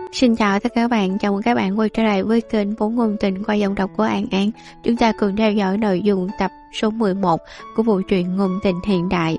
Xin chào tất cả các bạn, chào mừng các bạn quay trở lại với kênh Vốn Ngôn Tình qua giọng đọc của An An. Chúng ta cùng theo dõi nội dung tập số 11 của bộ truyện ngôn tình hiện đại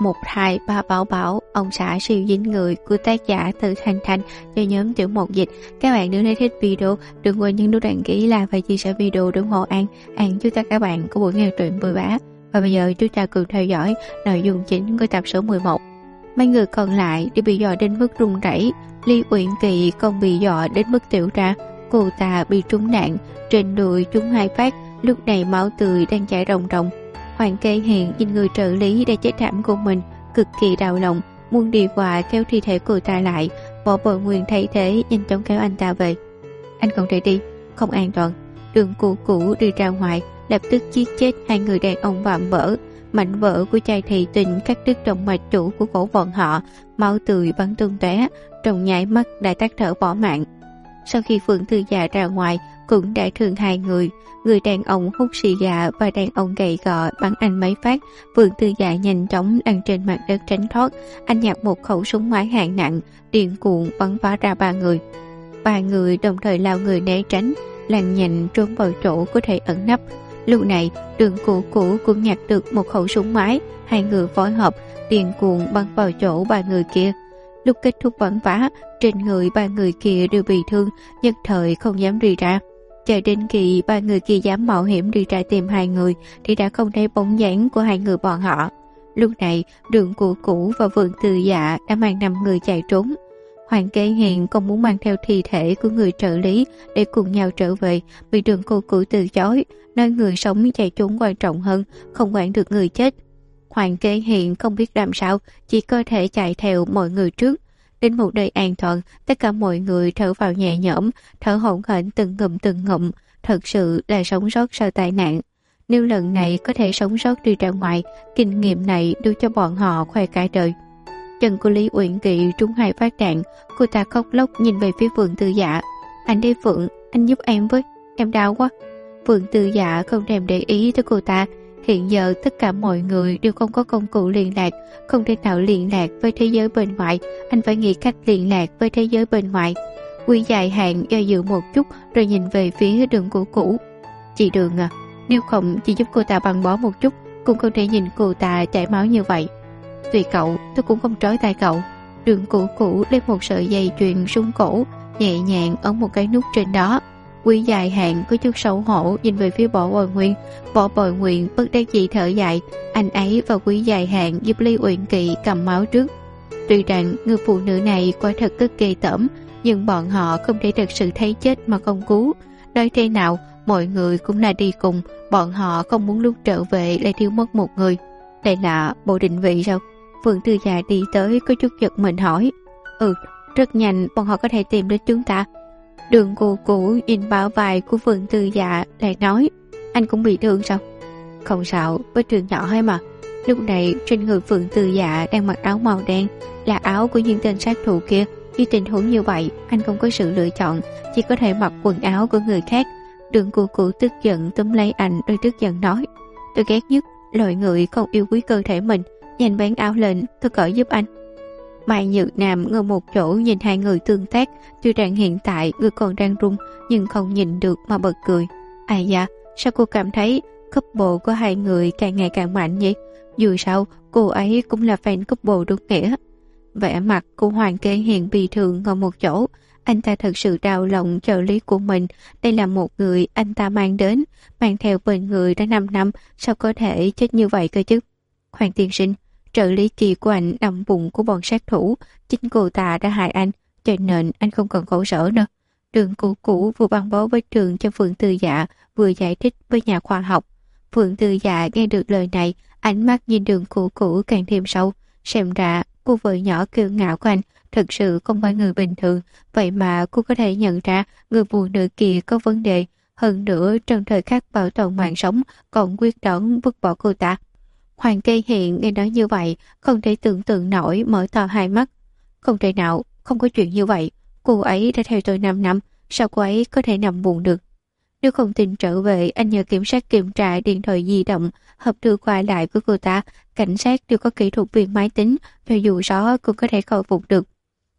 123 Bảo Bảo, ông xã siêu dính người của tác giả Từ Thanh Thanh cho nhóm Tiểu Mộng Dịch. Các bạn nếu thích video, đừng quên nhấn nút đăng ký, like và chia sẻ video để ủng hộ An. An chúc tất cả các bạn có buổi nghe truyện vui vẻ. Và bây giờ chúng ta cùng theo dõi nội dung chính của tập số 11. Mấy người còn lại đều bị dọa đến mức run rẩy. Lý Uyển Kỳ còn bị dọa đến mức tiểu ra. Cô ta bị trúng đạn, trên đùi trúng 2 phát, lúc này máu tươi đang chảy ròng ròng. Hoàng Kế Hiền nhìn người trợ lý đã chết thảm của mình, cực kỳ đau lòng, muốn đi qua kéo thi thể cô ta lại. Võ Bội Nguyên thấy thế nhanh chóng kéo anh ta về. Anh không thể đi, không an toàn. Đường cũ đi ra ngoài, lập tức giết chết 2 người đàn ông vạm vỡ. Mảnh vỡ của chai thủy tinh cắt đứt động mạch chủ của cổ bọn họ, máu tươi bắn tung tóe, trong nháy mắt đã tắt thở bỏ mạng. Sau khi Phượng Thư Dạ ra ngoài, cũng đã thương 2 người, người đàn ông hút xì gà và đàn ông gầy gò bắn anh mấy phát. Phượng Thư Dạ nhanh chóng lăn trên mặt đất tránh thoát, anh nhặt một khẩu súng máy hạng nặng, điên cuồng bắn phá ra 3 người. 3 người đồng thời lao người né tránh, lăn nhanh trốn vào chỗ có thể ẩn nấp. Lúc này, Đường cũ cũng nhặt được một khẩu súng máy, 2 người phối hợp, điên cuồng bắn vào chỗ 3 người kia. Lúc kết thúc bắn phá, trên người 3 người kia đều bị thương, nhất thời không dám đi ra. Chờ đến khi 3 người kia dám mạo hiểm đi ra tìm 2 người, thì đã không thấy bóng dáng của 2 người bọn họ. Lúc này, Đường cũ và Phượng Thư Dạ đã mang 5 người chạy trốn. Hoàng Kế Hiền còn muốn mang theo thi thể của người trợ lý để cùng nhau trở về, bị Đường cũ từ chối, nói người sống chạy trốn quan trọng hơn, không quản được người chết. Hoàng Kế Hiền không biết làm sao, chỉ có thể chạy theo mọi người trước. Đến một nơi an toàn, tất cả mọi người thở vào nhẹ nhõm, thở hổn hển từng ngụm, thật sự là sống sót sau tai nạn. Nếu lần này có thể sống sót đi ra ngoài, kinh nghiệm này đưa cho bọn họ khoe cả đời. Chân của Lý Uyển Kỳ trúng 2 phát đạn, cô ta khóc lóc nhìn về phía Phượng Thư Dạ. Anh đây Phượng, anh giúp em với, em đau quá. Phượng Thư Dạ không thèm để ý tới cô ta. Hiện giờ tất cả mọi người đều không có công cụ liên lạc, không thể nào liên lạc với thế giới bên ngoài, anh phải nghĩ cách liên lạc với thế giới bên ngoài. Quý dài hạn do dự một chút rồi nhìn về phía Đường cũ. Chị Đường à, nếu không chị giúp cô ta băng bó một chút, cũng không thể nhìn cô ta chảy máu như vậy. Tùy cậu, tôi cũng không trói tay cậu. Đường cũ lấy một sợi dây chuyền xuống cổ, nhẹ nhàng ấn một cái nút trên đó. Quý dài hạn có chút xấu hổ nhìn về phía Võ Bội Nguyên. Võ Bội Nguyên bất đắc dĩ thở dài, anh ấy và Quý dài hạn giúp Lý Uyển Kỳ cầm máu trước. Tuy rằng người phụ nữ này quả thật rất ghê tởm, nhưng bọn họ không thể thật sự thấy chết mà không cứu. Nói thế nào, mọi người cũng là đi cùng, bọn họ không muốn lúc trở về lại thiếu mất một người. Đây là bộ định vị sao? Phượng Thư Dạ đi tới có chút giật mình hỏi. Rất nhanh bọn họ có thể tìm đến chúng ta. Đường cũ nhìn bả vai của Phượng Thư Dạ lại nói, anh cũng bị thương sao? Không sao, vết thương nhỏ hay mà. Lúc này trên người Phượng Thư Dạ đang mặc áo màu đen, là áo của những tên sát thủ kia. Khi tình huống như vậy, anh không có sự lựa chọn, chỉ có thể mặc quần áo của người khác. Đường cũ tức giận túm lấy anh rồi tức giận nói, tôi ghét nhất loại người không yêu quý cơ thể mình, nhanh bén áo lên, tôi cởi giúp anh. Mai Nhược Nam ngồi một chỗ nhìn 2 người tương tác, tuy rằng hiện tại người còn đang run nhưng không nhìn được mà bật cười. Ai da, sao cô cảm thấy couple của 2 người càng ngày càng mạnh vậy? Dù sao, cô ấy cũng là fan couple đúng nghĩa. Vẻ mặt của Hoàng Kế Hiền bi thường ngồi một chỗ, anh ta thật sự đau lòng trợ lý của mình. Đây là một người anh ta mang đến, mang theo bên người đã 5 năm, sao có thể chết như vậy cơ chứ? Hoàng tiên sinh, trợ lý Kỳ của anh nằm bụng của bọn sát thủ, chính cô ta đã hại anh, cho nên anh không cần khổ sở nữa. Đường cũ vừa băng bó vết thương cho Phượng Thư Dạ, vừa giải thích với nhà khoa học. Phượng Thư Dạ nghe được lời này, ánh mắt nhìn Đường cũ càng thêm sâu. Xem ra cô vợ nhỏ kiêu ngạo của anh thực sự không phải người bình thường, vậy mà cô có thể nhận ra người phụ nữ kia có vấn đề. Hơn nữa trong thời khắc bảo tồn mạng sống còn quyết đoán vứt bỏ cô ta. Hoàng Kế Hiền nghe nói như vậy, không thể tưởng tượng nổi, mở to 2 mắt. Không thể nào, không có chuyện như vậy. Cô ấy đã theo tôi 5 năm, sao cô ấy có thể nằm buồn được? Nếu không tin trở về, anh nhờ kiểm sát kiểm tra điện thoại di động, hợp đưa qua lại của cô ta. Cảnh sát đều có kỹ thuật viên máy tính, cho dù gió cũng có thể khôi phục được.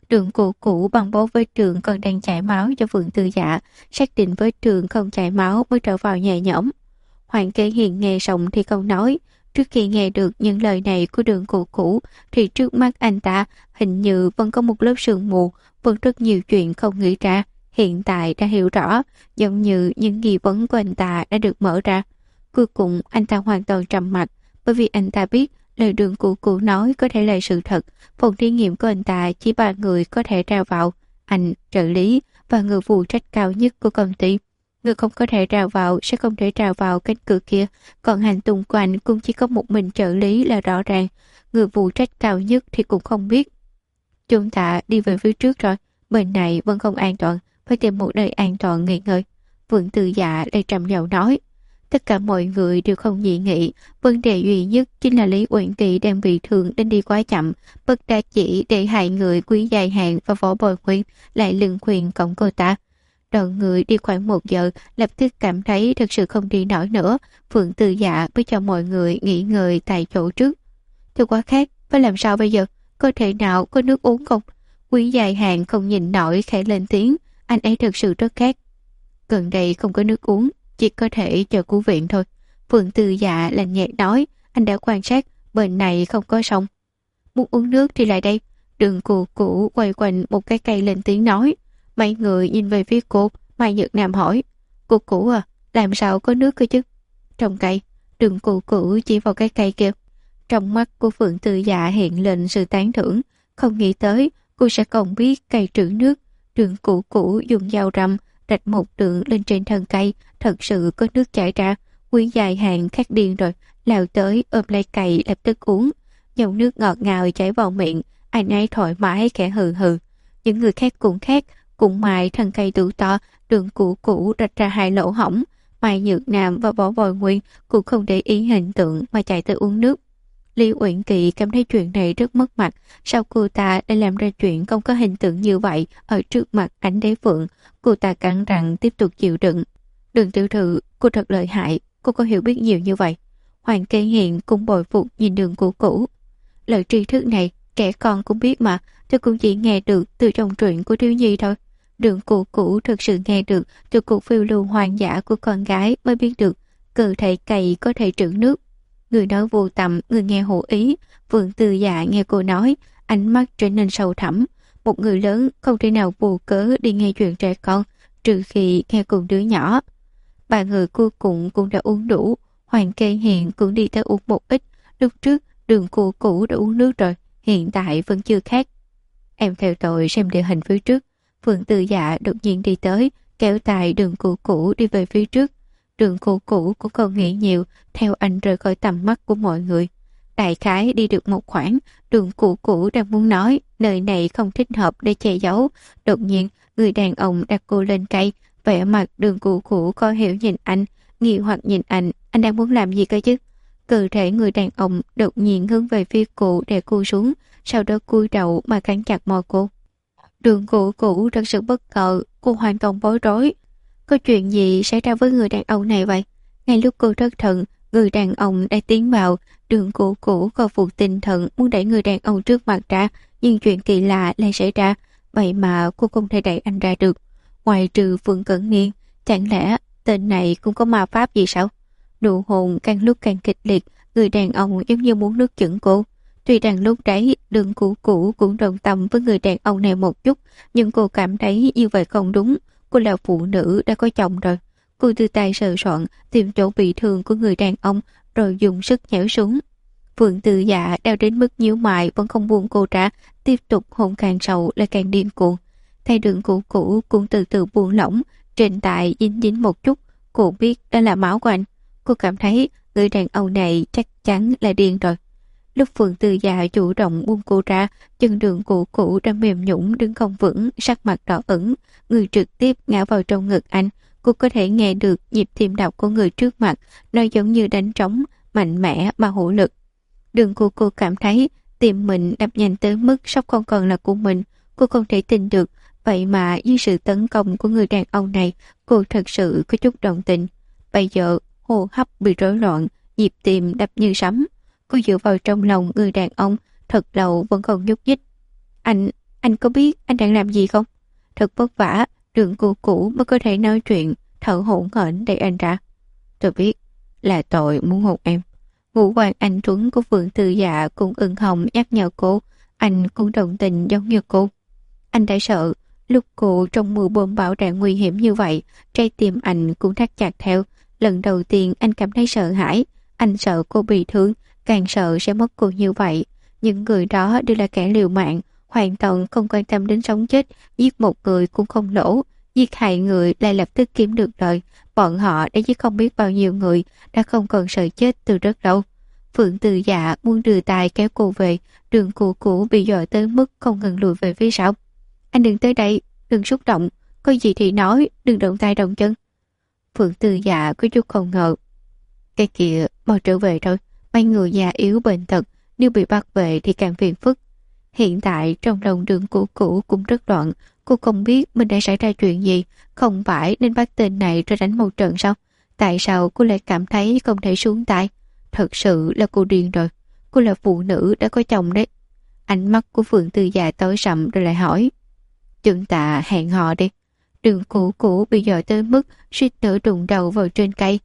Đường cũ bằng bó vết trường còn đang chảy máu cho Phượng Tư Dạ, xác định vết trường không chảy máu mới trở vào nhẹ nhõm. Hoàng Kế Hiền nghe xong thì không nói. Trước khi nghe được những lời này của đường cũ thì trước mắt anh ta hình như vẫn có một lớp sương mù, vẫn rất nhiều chuyện không nghĩ ra. Hiện tại đã hiểu rõ, giống như những nghi vấn của anh ta đã được mở ra. Cuối cùng anh ta hoàn toàn trầm mặc, bởi vì anh ta biết lời đường cũ nói có thể là sự thật. Phòng thí nghiệm của anh ta chỉ 3 người có thể ra vào: anh, trợ lý và người phụ trách cao nhất của công ty. Người không có thể ra vào sẽ không thể ra vào cánh cửa kia, còn hành tung của anh cũng chỉ có một mình trợ lý là rõ ràng. Người phụ trách cao nhất thì cũng không biết. Chúng ta đi về phía trước rồi, bên này vẫn không an toàn, phải tìm một nơi an toàn nghỉ ngơi. Vượng Tư Dạ lại trầm giọng nói. Tất cả mọi người đều không dị nghị, vấn đề duy nhất chính là Lý Uyển Kỳ đang bị thương nên đi quá chậm, bất đắc chỉ để hại người Quý Dài Hạn và Võ Bồi Nguyên lại lưng khuyên cổng cô ta. Đoàn người đi khoảng 1 giờ, lập tức cảm thấy thật sự không đi nổi nữa. Phượng Tư Dạ mới cho mọi người nghỉ ngơi tại chỗ trước. Tôi quá khát, phải làm sao bây giờ? Có thể nào có nước uống không? Quý Dài Hạn không nhìn nổi khẽ lên tiếng. Anh ấy thật sự rất khát. Gần đây không có nước uống, chỉ có thể chờ cứu viện thôi. Phượng Tư Dạ lạnh nhạt nói. Anh đã quan sát, bên này không có sông. Muốn uống nước thì lại đây. Đường cũ quay quanh một cái cây lên tiếng nói. Mấy người nhìn về phía cô. Mai Nhược Nam hỏi. Cô cũ à, làm sao có nước cơ chứ? Trong cây. Đường cũ chỉ vào cái cây kia. Trong mắt của Phượng Tư Dạ hiện lên sự tán thưởng. Không nghĩ tới cô sẽ còn biết cây trữ nước. Đường cũ dùng dao răm rạch một đường lên trên thân cây. Thật sự có nước chảy ra. Quý Dài Hạn khát điên rồi, lao tới ôm lấy cây lập tức uống. Dòng nước ngọt ngào chảy vào miệng. Anh ấy thoải mái khẽ hừ hừ. Những người khác cũng khác. Cũng mài thân cây đủ to. Đường cũ rạch ra 2 lỗ hổng. Mai Nhược Nam và Võ Bồi Nguyên cũng không để ý hình tượng mà chạy tới uống nước. Lý Uyển Kỳ cảm thấy chuyện này rất mất mặt. Sao cô ta đã làm ra chuyện không có hình tượng như vậy ở trước mặt Ánh Đế Phượng? Cô ta cắn răng tiếp tục chịu đựng. Đường tiểu thư, cô thật lợi hại. Cô có hiểu biết nhiều như vậy? Hoàng Kế Hiền cũng bội phục nhìn đường cũ. Lời tri thức này trẻ con cũng biết mà. Tôi cũng chỉ nghe được từ trong truyện của thiếu nhi thôi. Đường cũ thực sự nghe được từ cuộc phiêu lưu hoang dã của con gái mới biết được cơ thể cày có thể trữ nước. Người nói vô tâm, người nghe hữu ý. Phượng Tư Dạ nghe cô nói, ánh mắt trở nên sâu thẳm. Một người lớn không thể nào vô cớ đi nghe chuyện trẻ con, trừ khi nghe cùng đứa nhỏ. 3 người cuối cùng cũng đã uống đủ. Hoàng Kế Hiền cũng đi tới uống một ít. Lúc trước đường cũ đã uống nước rồi, hiện tại vẫn chưa khát. Em theo tôi xem địa hình phía trước. Phượng Tư Dạ đột nhiên đi tới, kéo tay đường cũ đi về phía trước. Đường cũ cũng không nghĩ nhiều, theo anh rời khỏi tầm mắt của mọi người. Đại khái đi được một khoảng, đường cũ đang muốn nói nơi này không thích hợp để che giấu. Đột nhiên, người đàn ông đặt cô lên cây, vẻ mặt đường cũ khó hiểu nhìn anh, nghi hoặc nhìn anh đang muốn làm gì cơ chứ? Cơ thể người đàn ông đột nhiên hướng về phía cô đè cô xuống, sau đó cúi đầu mà cắn chặt môi cô. Đường cũ thật sự bất ngờ, cô hoàn toàn bối rối. Có chuyện gì xảy ra với người đàn ông này vậy? Ngay lúc cô thất thần, người đàn ông đã tiến vào. Đường cũ khôi phục tinh thần muốn đẩy người đàn ông trước mặt ra, nhưng chuyện kỳ lạ lại xảy ra. Vậy mà cô không thể đẩy anh ra được. Ngoài trừ Phương Cẩn Niên, chẳng lẽ tên này cũng có ma pháp gì sao? Nụ hôn càng lúc càng kịch liệt, người đàn ông giống như muốn nuốt chửng cô. Tuy rằng lúc đấy đường cũ cũng đồng tâm với người đàn ông này một chút, nhưng cô cảm thấy như vậy không đúng. Cô là phụ nữ đã có chồng rồi. Cô đưa tay sờ soạn tìm chỗ bị thương của người đàn ông rồi dùng sức nhảy xuống. Phượng Tư Dạ đau đến mức nhíu mày vẫn không buông cô ra, tiếp tục hôn càng sâu lại càng điên cuồng. Thay đường cũ cũng từ từ buông lỏng, trên tay dính một chút. Cô biết đó là máu của anh. Cô cảm thấy người đàn ông này chắc chắn là điên rồi. Lúc Phượng Tư Dạ chủ động buông cô ra, chân đường cũ đã mềm nhũn đứng không vững, sắc mặt đỏ ửng, người trực tiếp ngã vào trong ngực anh. Cô có thể nghe được nhịp tim đập của người trước mặt, nó giống như đánh trống, mạnh mẽ mà hữu lực. Đường cô cảm thấy tim mình đập nhanh tới mức sắp không còn là của mình. Cô không thể tin được, vậy mà dưới sự tấn công của người đàn ông này, cô thật sự có chút đồng tình. Bây giờ hô hấp bị rối loạn, nhịp tim đập như sấm. Cô dựa vào trong lòng người đàn ông, thật lâu vẫn còn nhúc nhích. Anh Anh có biết anh đang làm gì không? Thật vất vả, Đường cô cũ mới có thể nói chuyện, thở hổn hển đẩy anh ra. Tôi biết, là tội muốn hôn em. Ngũ quan anh tuấn của Phượng Tư Dạ cũng ửng hồng nhắc nhở cô, anh cũng đồng tình giống như cô. Anh đã sợ, lúc cô trong mưa bom bão đạn nguy hiểm như vậy, trái tim anh cũng thắt chặt theo. Lần đầu tiên anh cảm thấy sợ hãi, anh sợ cô bị thương, càng sợ sẽ mất cô như vậy. Những người đó đều là kẻ liều mạng, hoàn toàn không quan tâm đến sống chết, giết một người cũng không lỗ, giết hại người lại lập tức kiếm được lợi. Bọn họ đã giết không biết bao nhiêu người, đã không còn sợ chết từ rất lâu. Phượng Từ Dạ muốn đưa tay kéo cô về, Đường cô cũ bị dọa tới mức không ngừng lùi về phía sau. Anh đừng tới đây, đừng xúc động, có gì thì nói, đừng động tay động chân. Phượng Từ Dạ có chút không ngờ. Cái kia, mau trở về thôi, mấy người già yếu bệnh tật, nếu bị bắt về thì càng phiền phức. Hiện tại trong lòng Đường cô cũ cũng rất loạn, cô không biết mình đã xảy ra chuyện gì, không phải nên bắt tên này ra đánh một trận sao? Tại sao cô lại cảm thấy không thể xuống tay? Thật sự là cô điên rồi, cô là phụ nữ đã có chồng đấy. Ánh mắt của Phượng Tư Dạ tối sầm rồi lại hỏi. Chúng ta hẹn hò đi. Đường cũ bị dọa tới mức suýt nữa đụng đầu vào trên cây.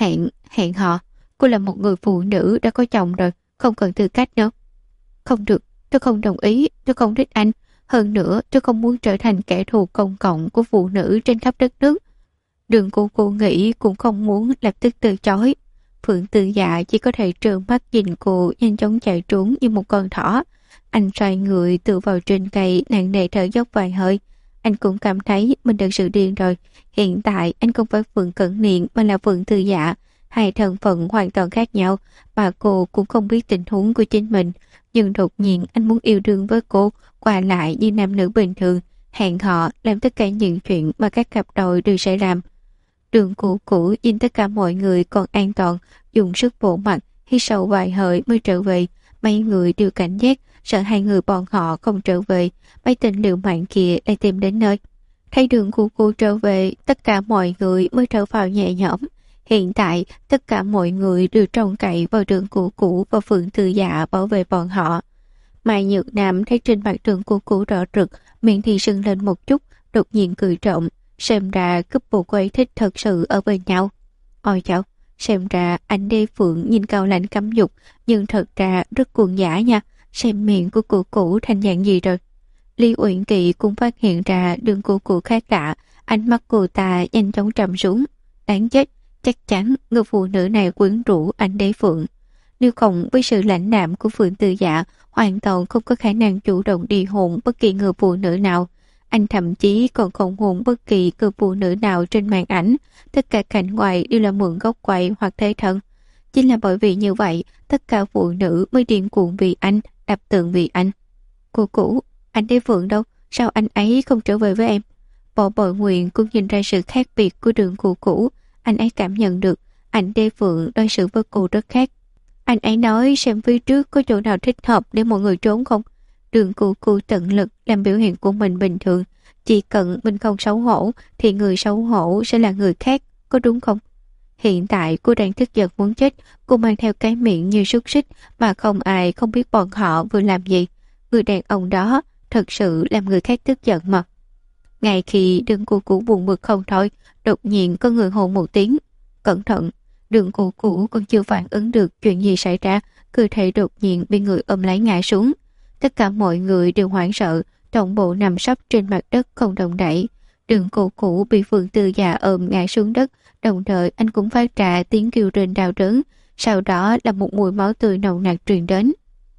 Hẹn hò? Cô là một người phụ nữ đã có chồng rồi, không cần tư cách nữa. Không được, tôi không đồng ý, tôi không thích anh. Hơn nữa, tôi không muốn trở thành kẻ thù công cộng của phụ nữ trên khắp đất nước. Đường cô nghĩ cũng không muốn lập tức từ chối. Phượng Tư Dạ chỉ có thể trợn mắt nhìn cô nhanh chóng chạy trốn như một con thỏ. Anh xoay người tựa vào trên cây nặng nề thở dốc vài hơi. Anh cũng cảm thấy mình thật sự điên rồi. Hiện tại anh không phải Phượng Cẩn Niệm mà là Phượng Tư Dạ. Hai thân phận hoàn toàn khác nhau, mà cô cũng không biết tình huống của chính mình. Nhưng đột nhiên anh muốn yêu đương với cô, qua lại như nam nữ bình thường, hẹn hò, làm tất cả những chuyện mà các cặp đôi đều sẽ làm. Đường cũ nhìn tất cả mọi người còn an toàn, dùng sức vỗ mặt, hít sâu vài hơi mới trở về. Mấy người đều cảnh giác, sợ hai người bọn họ không trở về, mấy tên liều mạng kia lại tìm đến nơi. Thấy Đường cô trở về, tất cả mọi người mới thở phào nhẹ nhõm. Hiện tại, tất cả mọi người đều trông cậy vào Đường cũ và Phượng Tư Dạ bảo vệ bọn họ. Mai Nhược Nam thấy trên mặt Đường cũ đỏ rực, miệng thì sưng lên một chút, đột nhiên cười trộm. Xem ra couple cô ấy thích thật sự ở bên nhau. Ôi cháu, xem ra anh Đế Phượng nhìn cao lãnh cấm dục, nhưng thật ra rất cuồng dã nha. Xem miệng của cũ thành dạng gì rồi. Lý Uyển Kỳ cũng phát hiện ra Đường cũ khác lạ, ánh mắt cô ta nhanh chóng trầm xuống. Đáng chết, chắc chắn người phụ nữ này quyến rũ anh Đế Phượng. Nếu không với sự lãnh đạm của Phượng Tư Dạ, hoàn toàn không có khả năng chủ động đi hôn bất kỳ người phụ nữ nào. Anh thậm chí còn không hôn bất kỳ người phụ nữ nào trên màn ảnh. Tất cả cảnh ngoại đều là mượn góc quay hoặc thế thân. Chính là bởi vì như vậy, tất cả phụ nữ mới điên cuồng vì anh, đạp tượng vì anh. Cô cũ, anh Đế Phượng đâu? Sao anh ấy không trở về với em? Bỏ Bội Nguyện cũng nhìn ra sự khác biệt của Đường cũ. Anh ấy cảm nhận được anh Đế Phượng đối xử với cô rất khác. Anh ấy nói xem phía trước có chỗ nào thích hợp để mọi người trốn không? Đường cũ tận lực làm biểu hiện của mình bình thường. Chỉ cần mình không xấu hổ thì người xấu hổ sẽ là người khác, có đúng không? Hiện tại cô đang tức giận muốn chết. Cô mang theo cái miệng như súc xích mà không ai không biết bọn họ vừa làm gì. Người đàn ông đó thật sự làm người khác tức giận mà. Ngay khi Đường cũ buồn bực không thôi, đột nhiên có người hô một tiếng. Cẩn thận! Đường cũ còn chưa phản ứng được chuyện gì xảy ra, cơ thể đột nhiên bị người ôm lấy ngã xuống. Tất cả mọi người đều hoảng sợ, toàn bộ nằm sấp trên mặt đất không động đậy. Đường cũ bị Phượng Tư Dạ ôm ngã xuống đất, đồng thời anh cũng phát ra tiếng kêu rên đau đớn. Sau đó là một mùi máu tươi nồng nặc truyền đến.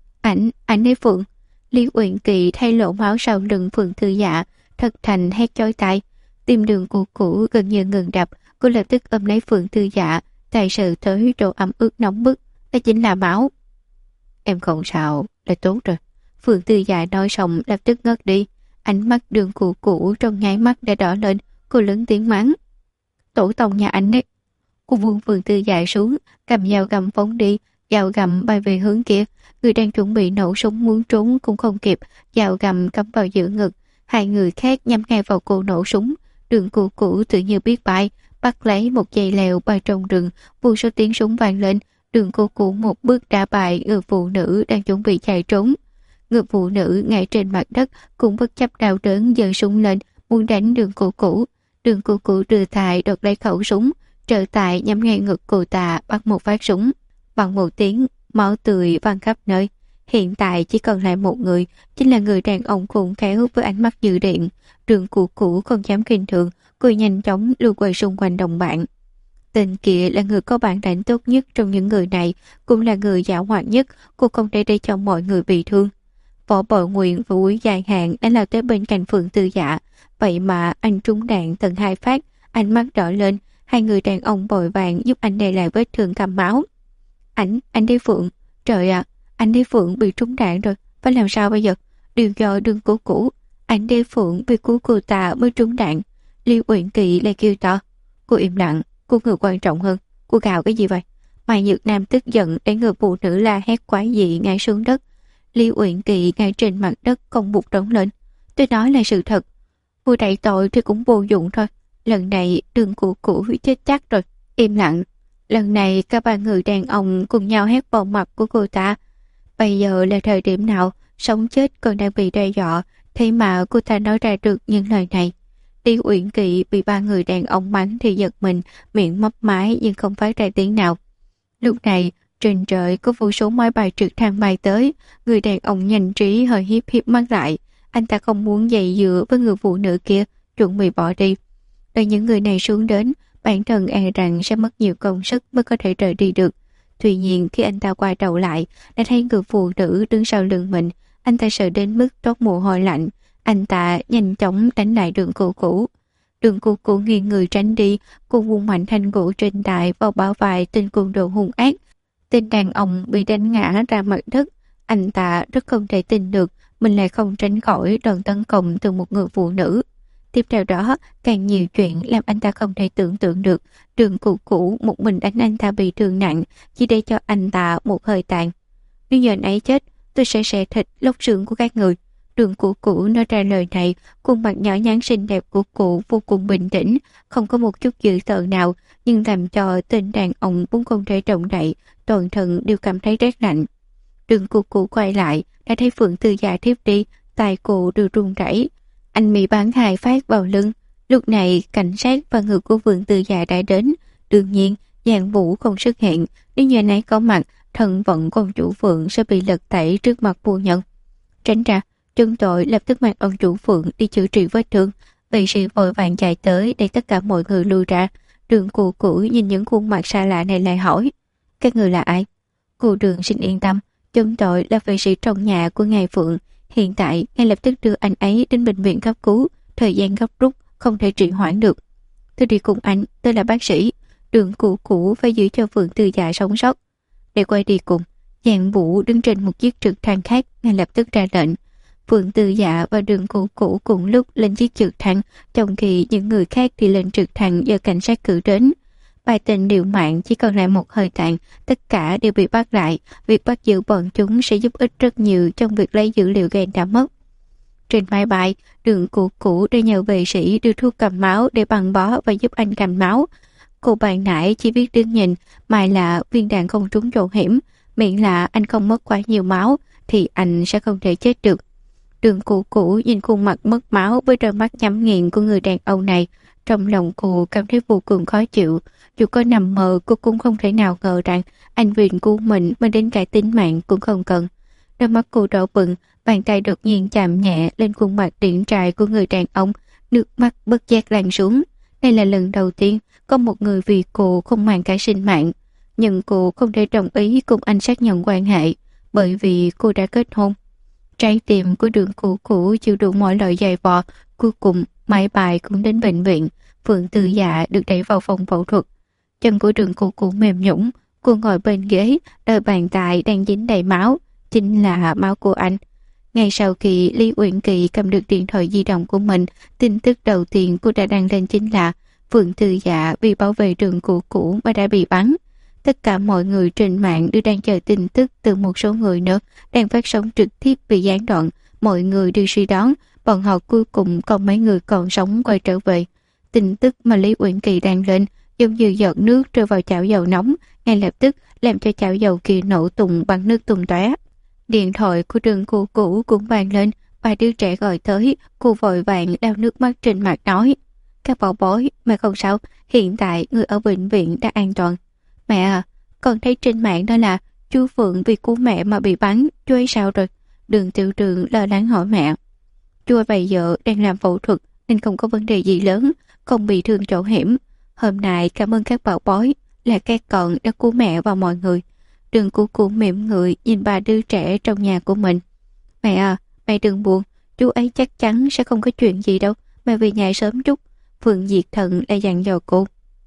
Anh ấy Phượng! Lý Uyển Kỳ thay lộ máu sau lưng Phượng Tư Dạ, thật thành hét chói tai. Tim Đường cũ gần như ngừng đập, cô lập tức ôm lấy Phượng Tư Dạ, tay sờ tới độ ẩm ướt nóng bức, đó chính là máu. Em không sao, là tốt rồi. Phượng Tư Dạ nói xong lập tức ngất đi. Ánh mắt Đường cũ trong nháy mắt đã đỏ lên, cô lớn tiếng mắng. Tổ tông nhà anh đấy. Cô buông Phượng Tư Dạ xuống, cầm dao găm phóng đi, dao găm bay về hướng kia. Người đang chuẩn bị nổ súng muốn trốn cũng không kịp, dao găm cắm vào giữa ngực. Hai người khác nhắm ngay vào cô nổ súng. Đường cũ tự như biết bay, bắt lấy một dây leo bay trong rừng, vô số tiếng súng vang lên. Đường cũ một bước đả bại người phụ nữ đang chuẩn bị chạy trốn. Người phụ nữ ngã trên mặt đất cũng bất chấp đau đớn giơ súng lên muốn đánh Đường Cũ Cũ. Đường Cũ Cũ đưa tay đột lấy khẩu súng, trở tại nhắm ngay ngực cô ta bắt một phát súng. Bằng một tiếng, máu tươi văng khắp nơi. Hiện tại chỉ còn lại một người, chính là người đàn ông khôn khéo với ánh mắt dự điện. Đường Cũ Cũ không dám khinh thường, cô nhanh chóng lưu quay xung quanh đồng bạn. Tên kia là người có bản lãnh tốt nhất trong những người này, cũng là người giảo hoạt nhất, cô không thể để cho mọi người bị thương. Võ Bội Nguyện và Quý Dài Hạn đã lao tới bên cạnh Phượng Tư Dạ, vậy mà anh trúng đạn tận 2 phát, ánh mắt đỏ lên, hai người đàn ông vội vàng giúp anh đè lại vết thương cầm máu. Anh Đế Phượng, trời ạ, anh Đế Phượng bị trúng đạn rồi, phải làm sao bây giờ? Đều do Đường Cũ Cũ, anh Đế Phượng vì cứu cô ta mới trúng đạn. Liêu Uyển Kỳ lại kêu to. Cô im lặng, cô người quan trọng hơn, cô gào cái gì vậy? Mai Nhược Nam tức giận để người phụ nữ la hét quái dị ngã xuống đất. Liêu Uyển Kỳ ngay trên mặt đất không bụt trống lên. Tôi nói là sự thật, cô đẩy tội thì cũng vô dụng thôi. Lần này Đường Cũ Cũ chết chắc rồi. Im lặng. Lần này các ba người đàn ông cùng nhau hét vào mặt của cô ta. Bây giờ là thời điểm nào? Sống chết còn đang bị đe dọa, thế mà cô ta nói ra được những lời này. Liêu Uyển Kỳ bị ba người đàn ông mắng thì giật mình, miệng mấp máy nhưng không phát ra tiếng nào. Lúc này trên trời có vô số máy bay trực thăng bay tới. Người đàn ông nhanh trí hơi hiếp hiếp mắt lại. Anh ta không muốn dây dựa với người phụ nữ kia, chuẩn bị bỏ đi. Đợi những người này xuống đến, bản thân e rằng sẽ mất nhiều công sức mới có thể rời đi được. Tuy nhiên khi anh ta quay đầu lại, đã thấy người phụ nữ đứng sau lưng mình. Anh ta sợ đến mức toát mồ hôi lạnh. Anh ta nhanh chóng đánh lại Đường Cũ Cũ. Đường Cũ Cũ nghiêng người tránh đi, cô vung mạnh thanh gỗ trên tay vào bả vai tên côn đồ hung ác. Tên đàn ông bị đánh ngã ra mặt đất. Anh ta rất không thể tin được mình lại không tránh khỏi đòn tấn công từ một người phụ nữ. Tiếp theo đó, càng nhiều chuyện làm anh ta không thể tưởng tượng được. Đường Cũ Cũ một mình đánh anh ta bị thương nặng, chỉ để cho anh ta một hơi tàn. Nếu giờ anh ấy chết, tôi sẽ xẻ thịt lóc xương của các người. Đường Cũ Cũ nói ra lời này, khuôn mặt nhỏ nhắn xinh đẹp của cụ vô cùng bình tĩnh, không có một chút dữ tợn nào, nhưng làm cho tên đàn ông vốn không thể động đậy, toàn thân đều cảm thấy rét lạnh. Đường Cũ Cũ quay lại, đã thấy Phượng Tư Dạ thiếp đi, tay cô đều run rẩy. Anh bị bắn 2 phát vào lưng. Lúc này cảnh sát và người của Phượng Tư Dạ đã đến. Đương nhiên Giang Vũ không xuất hiện, nếu như anh ấy có mặt, thân phận công chủ Phượng sẽ bị lật tẩy trước mặt phu nhân. Tránh ra, chân tội lập tức mang ông chủ Phượng đi chữa trị vết thương. Vệ sĩ vội vàng chạy tới để tất cả mọi người lui ra. Đường Cũ Cũ nhìn những khuôn mặt xa lạ này lại hỏi, các người là ai? Cô Đường xin yên tâm, chân tội là vệ sĩ trong nhà của ngài Phượng. Hiện tại ngay lập tức đưa anh ấy đến bệnh viện cấp cứu, thời gian gấp rút, không thể trì hoãn được. Tôi đi cùng anh, tôi là bác sĩ. Đường Cũ Cũ phải giữ cho Phượng Tư Dạ sống sót. Để quay đi cùng, Giang Vũ đứng trên một chiếc trực thăng khác ngay lập tức ra lệnh. Phượng Tư Dạ và Đường Cũ Cũ cùng lúc lên chiếc trực thăng, trong khi những người khác thì lên trực thăng do cảnh sát cử đến. 3 tên liều mạng chỉ còn lại một hơi tàn, tất cả đều bị bắt lại. Việc bắt giữ bọn chúng sẽ giúp ích rất nhiều trong việc lấy dữ liệu gen đã mất. Trên máy bay, Đường Cũ Cũ đã nhờ vệ sĩ đưa thuốc cầm máu để băng bó và giúp anh cầm máu. Cô bạn nãy chỉ biết đứng nhìn, mai là viên đạn không trúng chỗ hiểm, miễn là anh không mất quá nhiều máu thì anh sẽ không thể chết được. Đường Cũ Cũ nhìn khuôn mặt mất máu với đôi mắt nhắm nghiền của người đàn ông này, trong lòng cô cảm thấy vô cùng khó chịu. Dù có nằm mơ, cô cũng không thể nào ngờ rằng anh vì cứu mình mà đến cả tính mạng cũng không cần. Đôi mắt cô đỏ bừng, bàn tay đột nhiên chạm nhẹ lên khuôn mặt điển trai của người đàn ông, nước mắt bất giác lan xuống. Đây là lần đầu tiên có một người vì cô không màng cả sinh mạng, nhưng cô không thể đồng ý cùng anh xác nhận quan hệ, bởi vì cô đã kết hôn. Trái tim của Đường Cũ Cũ chịu đủ mọi loại dày vò, cuối cùng máy bay cũng đến bệnh viện. Phượng Tư Dạ được đẩy vào phòng phẫu thuật. Chân của Đường Cũ Cũ mềm nhũn, cô ngồi bên ghế, đôi bàn tay đang dính đầy máu, chính là máu của anh. Ngay sau khi Lý Uyển Kỳ cầm được điện thoại di động của mình, tin tức đầu tiên cô đã đăng lên chính là Phượng Tư Dạ vì bảo vệ Đường Cũ Cũ mà đã bị bắn. Tất cả mọi người trên mạng đều đang chờ tin tức từ một số người nữa đang phát sóng trực tiếp bị gián đoạn. Mọi người đều suy đoán bọn họ cuối cùng còn mấy người còn sống quay trở về. Tin tức mà Lý Uyển Kỳ đăng lên giống như giọt nước rơi vào chảo dầu nóng, ngay lập tức làm cho chảo dầu kia nổ tung bằng nước tung tóe. Điện thoại của Đường Cụ Cũ cũng vang lên, ba đứa trẻ gọi tới, cô vội vàng lau nước mắt trên mặt nói: Các bảo bối, mẹ không sao, hiện tại người ở bệnh viện đã an toàn. Mẹ à, con thấy trên mạng đó là chú Phượng vì cứu mẹ mà bị bắn, chú ấy sao rồi? Đường Tiểu Đường lo lắng hỏi mẹ. Chú ấy bây giờ đang làm phẫu thuật nên không có vấn đề gì lớn, không bị thương chỗ hiểm. Hôm nay cảm ơn các bảo bối, là các con đã cứu mẹ và mọi người. Đường Cụ Cụ mỉm người nhìn ba đứa trẻ trong nhà của mình. Mẹ à, mẹ đừng buồn, chú ấy chắc chắn sẽ không có chuyện gì đâu, mẹ về nhà sớm chút. Phượng Diệt Thần lại dặn dò cô.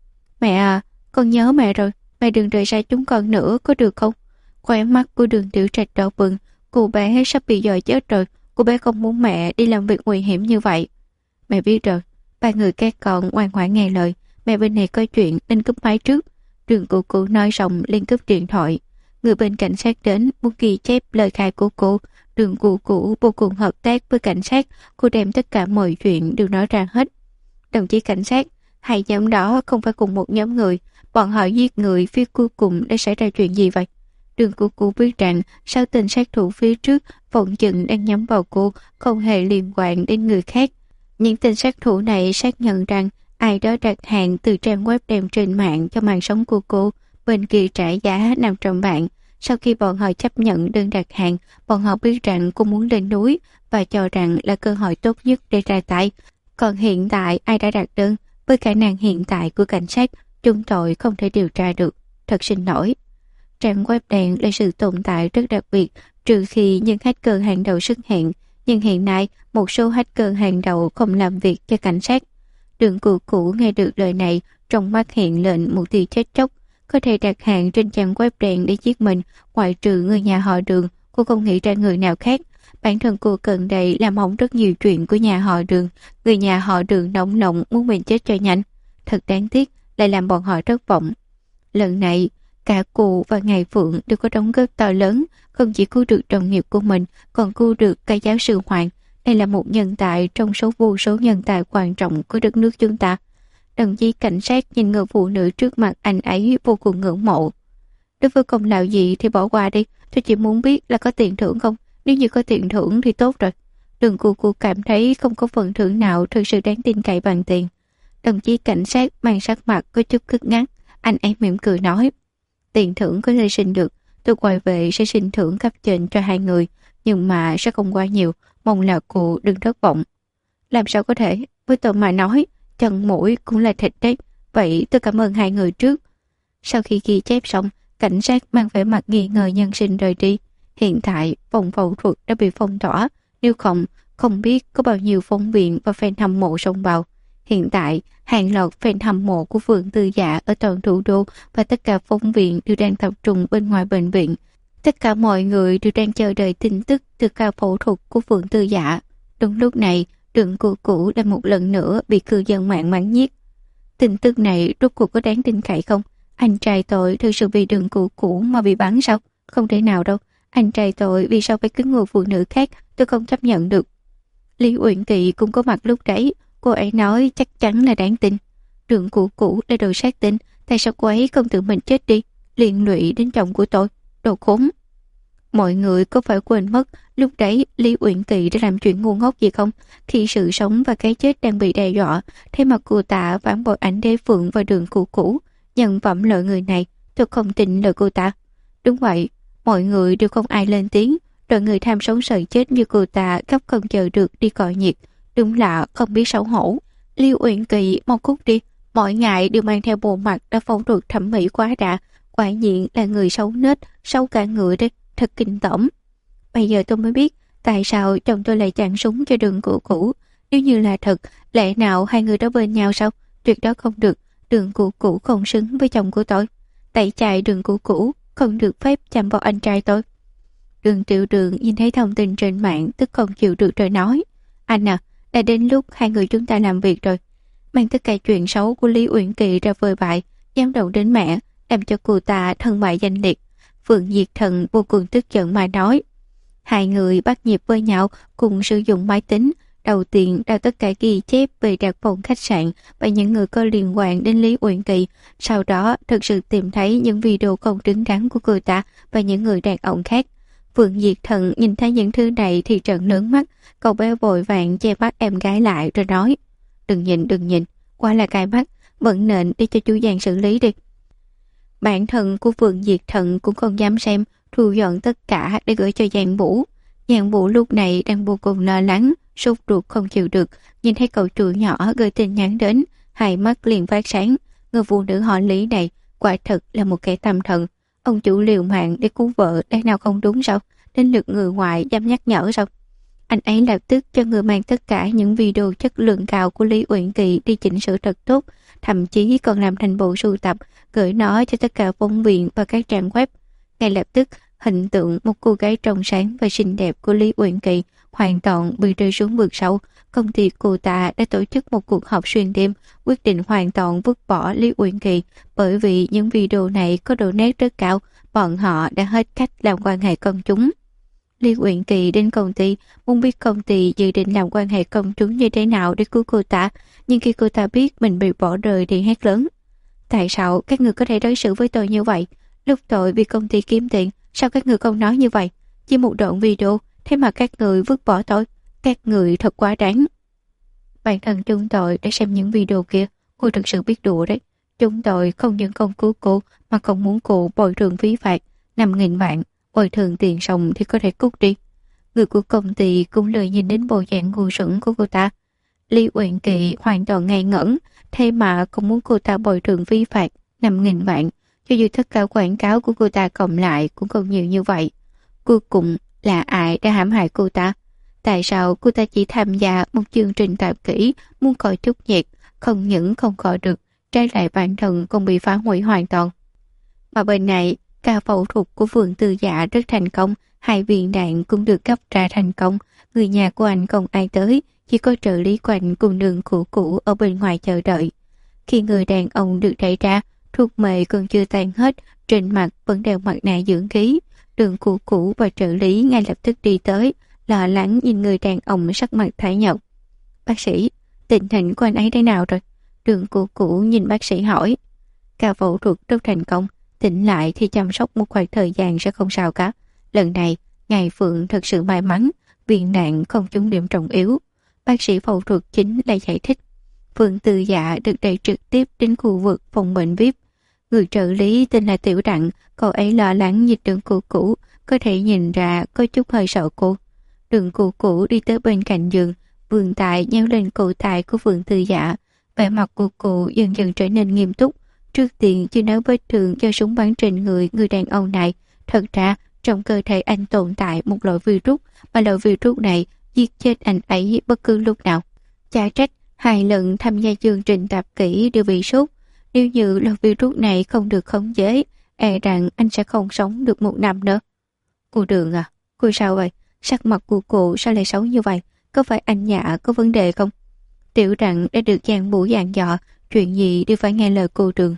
Mẹ à, con nhớ mẹ rồi, mẹ đừng rời xa chúng con nữa, có được không? Khóe mắt của Đường Tiểu Trạch đỏ bừng, cô bé sắp bị dọa chết rồi, cô bé không muốn mẹ đi làm việc nguy hiểm như vậy. Mẹ biết rồi, ba người các con ngoan ngoãn nghe lời, mẹ bên này có chuyện nên cúp máy trước. Đường Cụ Cụ nói xong liền cúp điện thoại. Người bên cảnh sát đến muốn ghi chép lời khai của cô. Đường Cụ Cụ vô cùng hợp tác với cảnh sát, cô đem tất cả mọi chuyện đều nói ra hết. Đồng chí cảnh sát, hai nhóm đó không phải cùng một nhóm người, bọn họ giết người phía cuối cùng đã xảy ra chuyện gì vậy? Đường Cụ Cụ biết rằng sao tên sát thủ phía trước phỏng chừng đang nhắm vào cô, không hề liên quan đến người khác. Những tên sát thủ này xác nhận rằng ai đó đặt hàng từ trang web đem trên mạng cho mạng sống của cô, bên kia trả giá 500 vạn. Sau khi bọn họ chấp nhận đơn đặt hàng, bọn họ biết rằng cô muốn lên núi và cho rằng là cơ hội tốt nhất để ra tay. Còn hiện tại ai đã đặt đơn? Với khả năng hiện tại của cảnh sát, chúng tôi không thể điều tra được. Thật xin lỗi. Trang web đen là sự tồn tại rất đặc biệt, trừ khi những hacker hàng đầu xuất hiện. Nhưng hiện nay, một số hacker hàng đầu không làm việc cho cảnh sát. Đường Cụ Cụ nghe được lời này, trong mắt hiện lên một tia chết chóc. Có thể đặt hàng trên trang web đen để giết mình, ngoại trừ người nhà họ Đường, cô không nghĩ ra người nào khác. Bản thân cô gần đây làm hỏng rất nhiều chuyện của nhà họ Đường. Người nhà họ Đường nóng nồng muốn mình chết cho nhanh. Thật đáng tiếc, lại làm bọn họ thất vọng. Lần này, cả cô và Ngài Phượng đều có đóng góp to lớn, không chỉ cứu được đồng nghiệp của mình, còn cứu được cả giáo sư Hoàng. Đây là một nhân tài trong số vô số nhân tài quan trọng của đất nước chúng ta. Đồng chí cảnh sát nhìn người phụ nữ trước mặt anh ấy vô cùng ngưỡng mộ. Đối với công lao gì thì bỏ qua đi, tôi chỉ muốn biết là có tiền thưởng không? Nếu như có tiền thưởng thì tốt rồi. Đường Cụ Cụ cảm thấy không có phần thưởng nào thực sự đáng tin cậy bằng tiền. Đồng chí cảnh sát mang sắc mặt có chút cứng ngắc, anh ấy mỉm cười nói. Tiền thưởng có thể xin được, tôi quay về sẽ xin thưởng cấp trên cho hai người, nhưng mà sẽ không quá nhiều, mong là cô đừng thất vọng. Làm sao có thể, với tôi mà nói, chân mũi cũng là thịt đấy, vậy tôi cảm ơn hai người trước. Sau khi ghi chép xong, cảnh sát mang vẻ mặt nghi ngờ nhân sinh rời đi. Hiện tại, phòng phẫu thuật đã bị phong tỏa, nếu không biết có bao nhiêu phóng viên và fan hâm mộ xông vào. Hiện tại, hàng loạt fan hâm mộ của Phượng Tư Dạ ở toàn thủ đô và tất cả phóng viên đều đang tập trung bên ngoài bệnh viện. Tất cả mọi người đều đang chờ đợi tin tức từ ca phẫu thuật của Phượng Tư Dạ. Đúng lúc này, Đường Cụ Cụ đã một lần nữa bị cư dân mạng mắng nhiếc. Tin tức này rốt cuộc có đáng tin cậy không? Anh trai tôi thực sự vì Đường Cụ Cụ mà bị bắn sao? Không thể nào đâu. Anh trai tôi vì sao phải cứu người phụ nữ khác, tôi không chấp nhận được. Lý Uyển Kỳ cũng có mặt lúc đấy, cô ấy nói chắc chắn là đáng tin. Đường Cụ Cụ là đồ sát tinh, tại sao cô ấy không tự mình chết đi, liên lụy đến chồng của tôi, đồ khốn. Mọi người có phải quên mất lúc đấy Lý Uyển Kỳ đã làm chuyện ngu ngốc gì không? Khi sự sống và cái chết đang bị đe dọa, thế mà cô ta phản bội ảnh Đế Phượng và Đường Cụ Cụ. Nhân phẩm lợi người này, tôi không tin lời cô ta. Đúng vậy, mọi người đều không ai lên tiếng. Đội người tham sống sợ chết như cô ta gấp không chờ được đi cọ nhiệt. Đúng là không biết xấu hổ. Lý Uyển Kỳ mau cút đi. Mỗi ngày đều mang theo bộ mặt đã phẫu thuật thẩm mỹ quá đà. Quả nhiên là người xấu nết, xấu cả người đấy. Thật kinh tởm. Bây giờ tôi mới biết tại sao chồng tôi lại chặn súng cho Đường Cụ Cụ. Nếu như là thật, lẽ nào hai người đó bên nhau sao? Tuyệt đó không được. Đường Cụ Cụ không xứng với chồng của tôi. Tẩy chay Đường Cụ Cụ không được phép chạm vào anh trai tôi. Đường Tiểu Đường nhìn thấy thông tin trên mạng tức không chịu được rồi nói. Anh à, đã đến lúc hai người chúng ta làm việc rồi. Mang tất cả chuyện xấu của Lý Uyển Kỳ ra phơi bại, dám động đến mẹ, làm cho cô ta thân bại danh liệt. Phượng Diệt Thần vô cùng tức giận mà nói. Hai người bắt nhịp với nhau cùng sử dụng máy tính. Đầu tiên đào tất cả ghi chép về đặt phòng khách sạn và những người có liên quan đến Lý Uyển Kỳ. Sau đó thực sự tìm thấy những video không đứng đắn của cô ta và những người đàn ông khác. Phượng Diệt Thần nhìn thấy những thứ này thì trợn lớn mắt, cậu bé vội vàng che mắt em gái lại rồi nói: đừng nhìn, qua là cài mắt, vẫn nện đi cho chú Giang xử lý đi. Bản thân của Phượng Diệt Thần cũng không dám xem, thu dọn tất cả để gửi cho Giang Vũ. Giang Vũ lúc này đang vô cùng lo lắng, sốt ruột không chịu được, nhìn thấy cậu chủ nhỏ gửi tin nhắn đến, hai mắt liền phát sáng. Người phụ nữ họ Lý này quả thật là một kẻ tâm thần. Ông chủ liều mạng để cứu vợ, đây nào không đúng sao? Đến lượt người ngoại dám nhắc nhở sao? Anh ấy lập tức cho người mang tất cả những video chất lượng cao của Lý Uyển Kỳ đi chỉnh sửa thật tốt, thậm chí còn làm thành bộ sưu tập, gửi nó cho tất cả phóng viên và các trang web. Ngay lập tức, hình tượng một cô gái trong sáng và xinh đẹp của Lý Uyển Kỳ hoàn toàn bị rơi xuống vực sâu. Công ty cô ta đã tổ chức một cuộc họp xuyên đêm, quyết định hoàn toàn vứt bỏ Lý Uyển Kỳ, bởi vì những video này có độ nét rất cao, bọn họ đã hết cách làm quan hệ công chúng. Lý Uyển Kỳ đến công ty, muốn biết công ty dự định làm quan hệ công chúng như thế nào để cứu cô ta, nhưng khi cô ta biết mình bị bỏ rơi thì hét lớn: tại sao các người có thể đối xử với tôi như vậy? Lúc tôi vì công ty kiếm tiền, sao các người không nói như vậy? Chỉ một đoạn video, thế mà các người vứt bỏ tôi, các người thật quá đáng. Bản thân chúng tôi đã xem những video kia, cô thực sự biết đùa đấy. Chúng tôi không những không cứu cô mà còn muốn cô bồi thường phí phạt 5.000 vạn, bồi thường tiền xong thì có thể cút đi. Người của công ty cũng lười nhìn đến bộ dạng ngu xuẩn của cô ta. Lý Uyển Kỳ hoàn toàn ngây ngẩn, thế mà không muốn cô ta bồi thường phí phạt 5.000 vạn, cho dù tất cả quảng cáo của cô ta cộng lại cũng không nhiều như vậy. Cuối cùng là ai đã hãm hại cô ta? Tại sao cô ta chỉ tham gia một chương trình tạp kỹ muốn coi chút nhiệt, không những không coi được, trái lại bản thân còn bị phá hủy hoàn toàn. Mà bên này, ca phẫu thuật của Phượng Tư Dạ rất thành công, 2 viên đạn cũng được cấp ra thành công, người nhà của anh không ai tới, chỉ có trợ lý của anh cùng Đường Cũ Cũ ở bên ngoài chờ đợi. Khi người đàn ông được đẩy ra, thuốc mê còn chưa tan hết, trên mặt vẫn đeo mặt nạ dưỡng khí. Đường Cũ Cũ và trợ lý ngay lập tức đi tới, lo lắng nhìn người đàn ông sắc mặt tái nhợt. Bác sĩ, tình hình của anh ấy thế nào rồi? Đường Cũ Cũ nhìn bác sĩ hỏi. Ca phẫu thuật rất thành công, tỉnh lại thì chăm sóc một khoảng thời gian sẽ không sao cả. Lần này, ngài Phượng thật sự may mắn, viên đạn không trúng điểm trọng yếu. Bác sĩ phẫu thuật chính lại giải thích. Phượng Tư Dạ được đẩy trực tiếp đến khu vực phòng bệnh VIP. Người trợ lý tên là Tiểu Đặng, cậu ấy lo lắng nhìn Đường Cũ Cũ, có thể nhìn ra có chút hơi sợ cô. Đường Cũ Cũ đi tới bên cạnh giường, vươn tay nhéo lên cổ tay của Phượng Tư Dạ. Vẻ mặt của cô dần dần trở nên nghiêm túc. Trước tiên chưa nói vết thương do súng bắn trên người đàn ông này. Thật ra, trong cơ thể anh tồn tại một loại virus, mà loại virus này giết chết anh ấy bất cứ lúc nào. Chả trách 2 lần tham gia chương trình tạp kỹ đều bị sốt. Nếu như loại virus này không được khống chế, e rằng anh sẽ không sống được 1 năm nữa. Cô Đường à, cô sao vậy? Sắc mặt của cô sao lại xấu như vậy? Có phải anh Nhã có vấn đề không? Tiểu Đặng đã được Giang Vũ dặn dò, chuyện gì đều phải nghe lời cô Đường.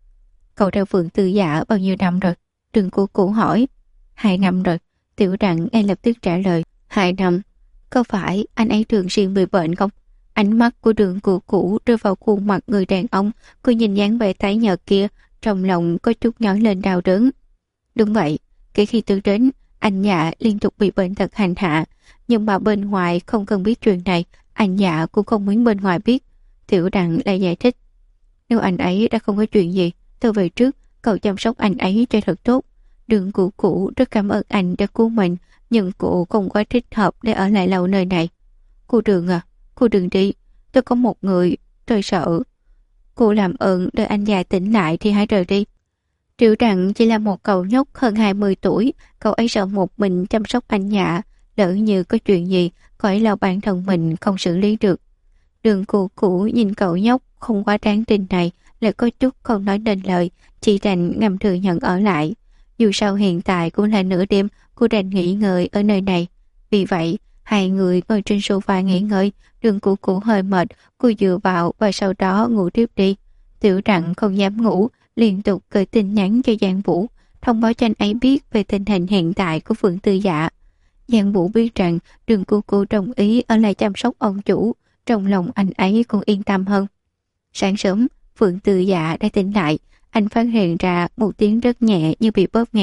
Cậu theo Phượng Tư Dạ bao nhiêu năm rồi? Đường Cũ Cũ hỏi. 2 năm rồi. Tiểu Đặng ngay lập tức trả lời. 2 năm. Có phải anh ấy thường xuyên bị bệnh không? Ánh mắt của Đường Cũ Cũ rơi vào khuôn mặt người đàn ông, cô nhìn dáng vẻ tái nhợt kia, trong lòng có chút nhói lên đau đớn. Đúng vậy, kể khi tôi đến, anh Nhã liên tục bị bệnh tật hành hạ, nhưng mà bên ngoài không cần biết chuyện này, anh Nhã cũng không muốn bên ngoài biết. Tiểu Đặng lại giải thích. Nếu anh ấy đã không có chuyện gì, tôi về trước, cậu chăm sóc anh ấy cho thật tốt. Đường Cũ Cũ rất cảm ơn anh đã cứu mình, nhưng cô không quá thích hợp để ở lại lâu nơi này. Cô Đường à, cô đừng đi, tôi có một người, tôi sợ. Cô làm ơn đợi anh già tỉnh lại thì hãy rời đi. Tiểu Đặng chỉ là một cậu nhóc hơn 20 tuổi, cậu ấy sợ một mình chăm sóc anh Nhã, lỡ như có chuyện gì, cậu ấy lo bản thân mình không xử lý được. Đường Cũ Cũ nhìn cậu nhóc không quá đáng tin này, lại có chút không nói nên lời, chỉ đành ngầm thừa nhận ở lại. Dù sao hiện tại cũng là nửa đêm, cô đành nghỉ ngơi ở nơi này. Vì vậy, 2 người ngồi trên sofa nghỉ ngơi, Đường Cũ Cũ hơi mệt, cô dựa vào và sau đó ngủ tiếp đi. Tiểu Đặng không dám ngủ, liên tục gửi tin nhắn cho Giang Vũ, thông báo cho anh ấy biết về tình hình hiện tại của Phượng Tư Dạ. Giang Vũ biết rằng Đường Cũ Cũ đồng ý ở lại chăm sóc ông chủ, trong lòng anh ấy cũng yên tâm hơn. Sáng sớm, Phượng Tư Dạ đã tỉnh lại, anh phát hiện ra một tiếng rất nhẹ như bị bóp nghẹt,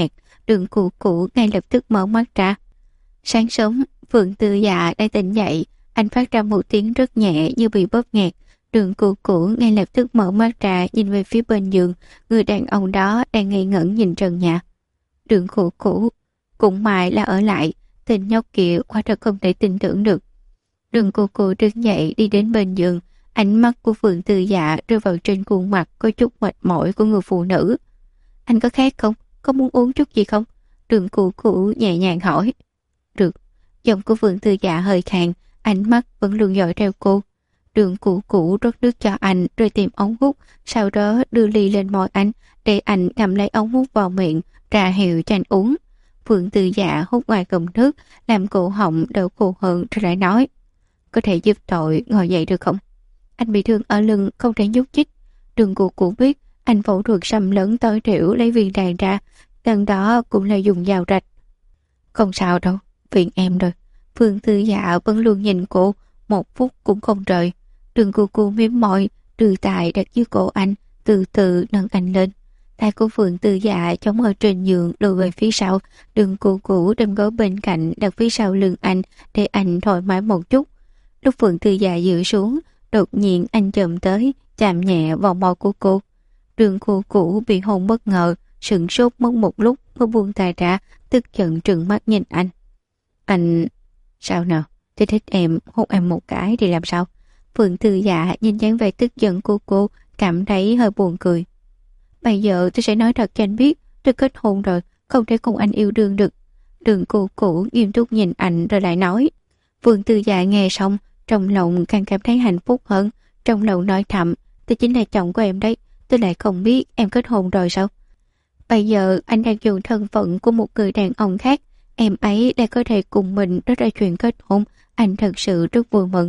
Đường Cũ Cũ ngay lập tức mở mắt ra. Sáng sớm, Phượng Tư Dạ đã tỉnh dậy, anh phát ra một tiếng rất nhẹ như bị bóp nghẹt. Đường Cũ Cũ ngay lập tức mở mắt ra nhìn về phía bên giường, người đàn ông đó đang ngây ngẩn nhìn trần nhà. Đường Cũ Cũ, cũng may là ở lại, tên nhóc kia quả thật không thể tin tưởng được. Đường Cũ Cũ đứng dậy đi đến bên giường, ánh mắt của Phượng Tư Dạ rơi vào trên khuôn mặt có chút mệt mỏi của người phụ nữ. Anh có khát không? Có muốn uống chút gì không? Đường Cũ Cũ nhẹ nhàng hỏi. Được. Giọng của Phượng Tư Dạ hơi khàn, ánh mắt vẫn luôn dõi theo cô. Đường Cũ Cũ rót nước cho anh rồi tìm ống hút, sau đó đưa ly lên môi anh để anh cầm lấy ống hút vào miệng, ra hiệu cho anh uống. Phượng Tư Dạ hút ngoài cụm nước, làm cổ họng đỡ khô hơn rồi lại nói. Có thể giúp tội ngồi dậy được không? Anh bị thương ở lưng không thể nhúc nhích. Đường Cũ Cũ biết anh phẫu thuật xâm lấn tối thiểu lấy viên đạn ra, lần đó cũng là dùng dao rạch. Không sao đâu, viện em rồi. Phương Tư Dạ vẫn luôn nhìn cô, một phút cũng không rời. Đường Cũ Cũ mím môi, đưa tay đặt dưới cổ anh, từ từ nâng anh lên. Tay của Phượng Tư Dạ chống ở trên giường lùi về phía sau. Đường Cũ Cũ đem gối bên cạnh đặt phía sau lưng anh để anh thoải mái một chút. Lúc Phượng Tư Dạ dựa xuống, đột nhiên anh chậm tới, chạm nhẹ vào môi của cô. Đường Cũ Cũ bị hôn bất ngờ, sững sốt mất một lúc mới buông tay ra, tức giận trừng mắt nhìn anh. Anh... Sao nào? Tôi thích em, hôn em một cái thì làm sao? Phượng Tư Dạ nhìn dáng vẻ tức giận của cô, cảm thấy hơi buồn cười. Bây giờ tôi sẽ nói thật cho anh biết, tôi kết hôn rồi, không thể cùng anh yêu đương được. Đường Cũ Cũ nghiêm túc nhìn anh rồi lại nói. Phượng Tư Dạ nghe xong, trong lòng càng cảm thấy hạnh phúc hơn, trong lòng nói thầm, tôi chính là chồng của em đấy, tôi lại không biết em kết hôn rồi sao? Bây giờ anh đang dùng thân phận của một người đàn ông khác, em ấy đã có thể cùng mình nói ra chuyện kết hôn, anh thật sự rất vui mừng.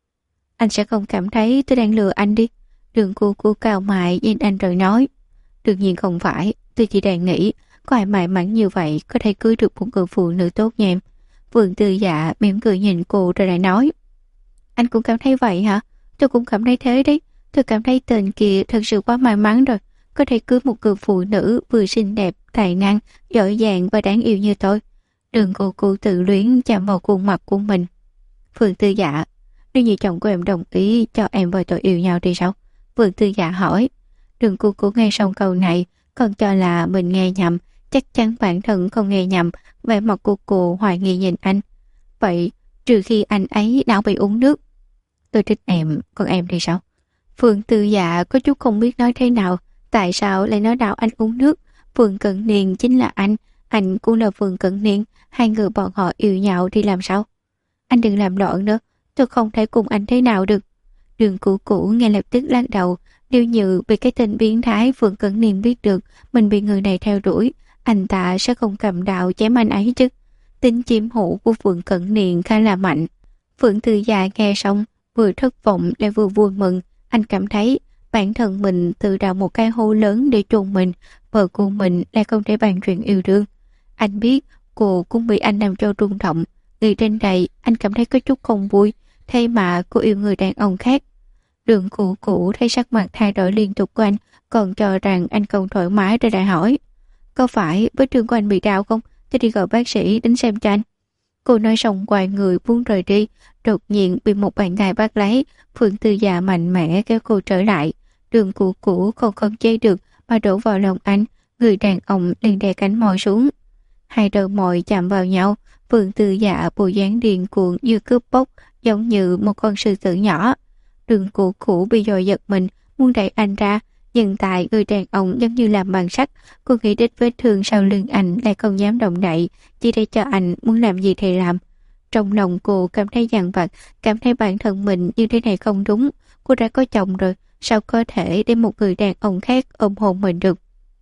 Anh sẽ không cảm thấy tôi đang lừa anh đi. Đường Cũ Cũ cao mại nhìn anh rồi nói. Đương nhiên không phải, tôi chỉ đang nghĩ có ai may mắn như vậy có thể cưới được một người phụ nữ tốt như em. Phượng Tư Dạ mỉm cười nhìn cô rồi lại nói. Anh cũng cảm thấy vậy hả? Tôi cũng cảm thấy thế đấy. Tôi cảm thấy tên kia thật sự quá may mắn rồi, có thể cưới một người phụ nữ vừa xinh đẹp, tài năng, giỏi giang và đáng yêu như tôi. Đường Cũ Cũ tự luyến chạm vào khuôn mặt của mình. Phượng Tư Dạ, nếu như chồng của em đồng ý cho em và tôi yêu nhau thì sao? Phượng Tư Dạ hỏi. Đường Cũ Cũ nghe xong câu này, còn cho là mình nghe nhầm, chắc chắn bản thân không nghe nhầm, vẻ mặt của cô hoài nghi nhìn anh. Vậy, trừ khi anh ấy não bị uống nước. Tôi thích em, còn em thì sao? Phượng Tư Dạ có chút không biết nói thế nào, tại sao lại nói đạo anh uống nước? Phượng Cận Niên chính là anh cũng là Phượng Cận Niên, hai người bọn họ yêu nhau thì làm sao? Anh đừng làm loạn nữa, tôi không thể cùng anh thế nào được. Đường Cũ Cũ ngay lập tức lắc đầu, nếu như bị cái tên biến thái Phượng Cận Niên biết được mình bị người này theo đuổi, anh ta sẽ không cầm đạo chém anh ấy chứ. Tính chiếm hữu của Phượng Cận Niên khá là mạnh. Phượng Tư Dạ nghe xong, vừa thất vọng lại vừa vui mừng. Anh cảm thấy bản thân mình tự đào một cái hố lớn để chôn mình, vợ của mình lại không thể bàn chuyện yêu đương. Anh biết cô cũng bị anh làm cho rung động. Người trên đây anh cảm thấy có chút không vui, thế mà cô yêu người đàn ông khác. Đường Cũ Cũ thấy sắc mặt thay đổi liên tục của anh, còn cho rằng anh không thoải mái rồi lại hỏi. Có phải vết thương của anh bị đau không? Tôi đi gọi bác sĩ đến xem cho anh. Cô nói xong quay người muốn rời đi, đột nhiên bị một bàn tay bắt lấy. Phượng Tư Dạ mạnh mẽ kéo cô trở lại. Đường Cũ Cũ không khống chế được mà đổ vào lòng anh, người đàn ông liền đè cánh môi xuống. Hai đầu môi chạm vào nhau. Phượng Tư Dạ bộ dáng điên cuồng như cướp bóc, giống như một con sư tử nhỏ. Đường Cũ Cũ bị dội giật mình, muốn đẩy anh ra, nhưng tại người đàn ông giống như làm bằng sắt. Cô nghĩ đến vết thương sau lưng anh lại không dám động đậy, chỉ để cho anh muốn làm gì thì làm. Trong lòng cô cảm thấy dằn vặt, cảm thấy bản thân mình như thế này không đúng. Cô đã có chồng rồi, sao có thể để một người đàn ông khác ôm hôn mình được?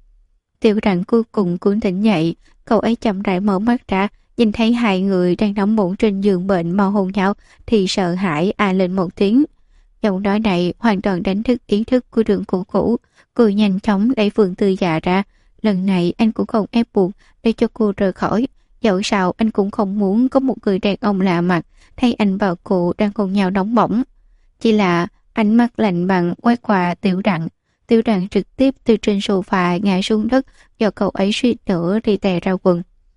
Tiểu Đặng cuối cùng cũng tỉnh dậy, cậu ấy chậm rãi mở mắt ra, nhìn thấy hai người đang đóng bụng trên giường bệnh mà hôn nhau thì sợ hãi lên một tiếng. Giọng nói này hoàn toàn đánh thức ý thức của Đường Cũ Cũ. Cô nhanh chóng đẩy Phượng Tư Dạ ra. Lần này anh cũng không ép buộc để cho cô rời khỏi. Dẫu sao anh cũng không muốn có một người đàn ông lạ mặt thấy anh và cô đang cùng nhau nóng bỏng. Chỉ là ánh mắt lạnh bằng quét qua Tiểu Đặng. Tiểu Đằng trực tiếp từ trên sofa ngã xuống đất, do cậu ấy suýt nữa thì tè ra quần.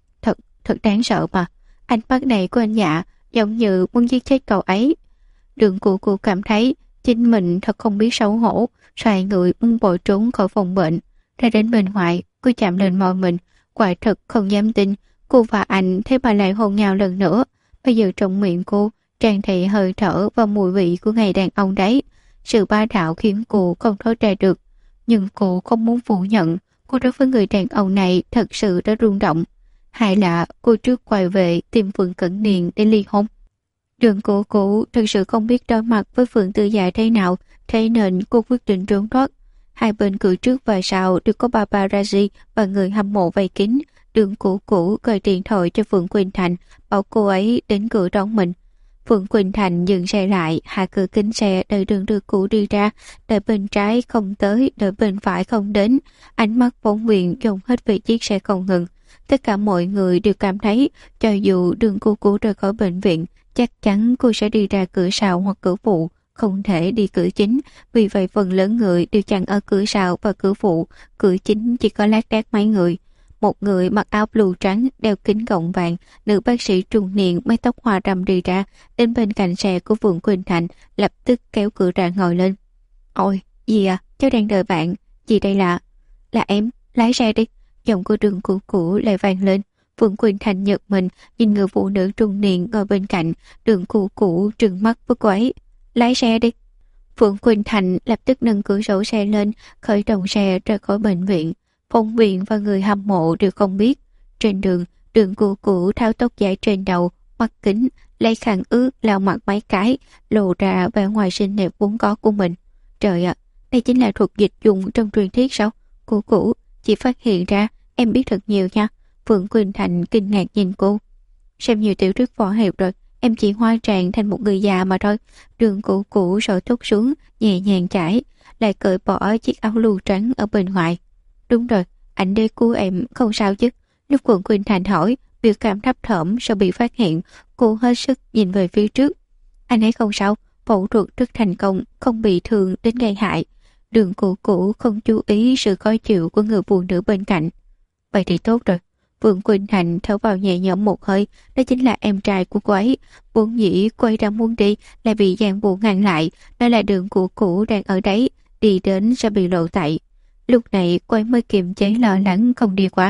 Thật đáng sợ mà. Ánh mắt này của anh Dạ giống như muốn giết chết cậu ấy. Đường cô cảm thấy chính mình thật không biết xấu hổ, xoay người muốn bội trốn khỏi phòng bệnh. Ra đến bên ngoài, cô chạm lên môi mình, quả thật không dám tin. Cô và anh thế mà lại hôn nhau lần nữa. Bây giờ trong miệng cô tràn đầy hơi thở và mùi vị của ngày đàn ông đấy. Sự bá đạo khiến cô không thoát ra được. Nhưng cô không muốn phủ nhận, cô đối với người đàn ông này thật sự đã rung động. Hay là cô trước quay về tìm Phượng Cẩn Niên để ly hôn? Đường cô thật sự không biết đối mặt với Phượng Tư Dạ thế nào, thế nên cô quyết định trốn thoát. Hai bên cửa trước và sau đều có paparazzi và người hâm mộ vây kín. Đường cũ gọi điện thoại cho Phượng Quỳnh Thành, bảo cô ấy đến cửa đón mình. Phượng Quỳnh Thành dừng xe lại, hạ cửa kính xe đợi đường đưa cũ đi ra, đợi bên trái không tới, đợi bên phải không đến. Ánh mắt phóng viên dồn hết về chiếc xe không ngừng. Tất cả mọi người đều cảm thấy, cho dù đường cũ rời khỏi bệnh viện, chắc chắn cô sẽ đi ra cửa sau hoặc cửa phụ, không thể đi cửa chính. Vì vậy phần lớn người đều chặn ở cửa sau và cửa phụ, cửa chính chỉ có lác đác mấy người. Một người mặc áo blue trắng, đeo kính gọng vàng, nữ bác sĩ trung niên mái tóc hoa râm đi ra, đến bên cạnh xe của Phượng Quỳnh Thành, lập tức kéo cửa ra ngồi lên. Ôi, gì à, cháu đang đợi bạn, gì đây lạ? Là em, lái xe đi. Giọng của đường cũ lại vang lên. Phượng Quỳnh Thành giật mình, nhìn người phụ nữ trung niên ngồi bên cạnh, đường cũ trừng mắt với cô ấy. Lái xe đi. Phượng Quỳnh Thành lập tức nâng cửa sổ xe lên, khởi động xe ra khỏi bệnh viện. Phóng viên và người hâm mộ đều không biết. Trên đường cũ tháo tóc dài trên đầu, mắt kính, lấy khăn ướt lau mặt mấy cái, lộ ra vẻ ngoài xinh đẹp vốn có của mình. Trời ạ, đây chính là thuật dịch dùng trong truyền thuyết sao? Cũ, chị phát hiện ra, em biết thật nhiều nha. Phượng Quỳnh Thành kinh ngạc nhìn cô. Xem nhiều tiểu thuyết võ hiệp rồi, em chỉ hóa trang thành một người già mà thôi. Đường cũ rồi thúc xuống, nhẹ nhàng chải, lại cởi bỏ chiếc áo lưu trắng ở bên ngoài. Đúng rồi, ảnh đế của em không sao chứ? Lúc Phượng Quỳnh Thành hỏi, biểu cảm thấp thỏm sau bị phát hiện, cô hết sức nhìn về phía trước. Anh ấy không sao, phẫu thuật rất thành công, không bị thương đến gây hại. Đường cũ không chú ý sự khó chịu của người phụ nữ bên cạnh. Vậy thì tốt rồi. Phượng Quỳnh Thành thở vào nhẹ nhõm một hơi, đó chính là em trai của cô ấy. Vốn dĩ cô ấy đang muốn đi, lại bị giang buộc ngăn lại, đó là đường cũ đang ở đấy, đi đến sẽ bị lộ tẩy. Lúc này cô ấy mới kiềm chế lo lắng không đi qua.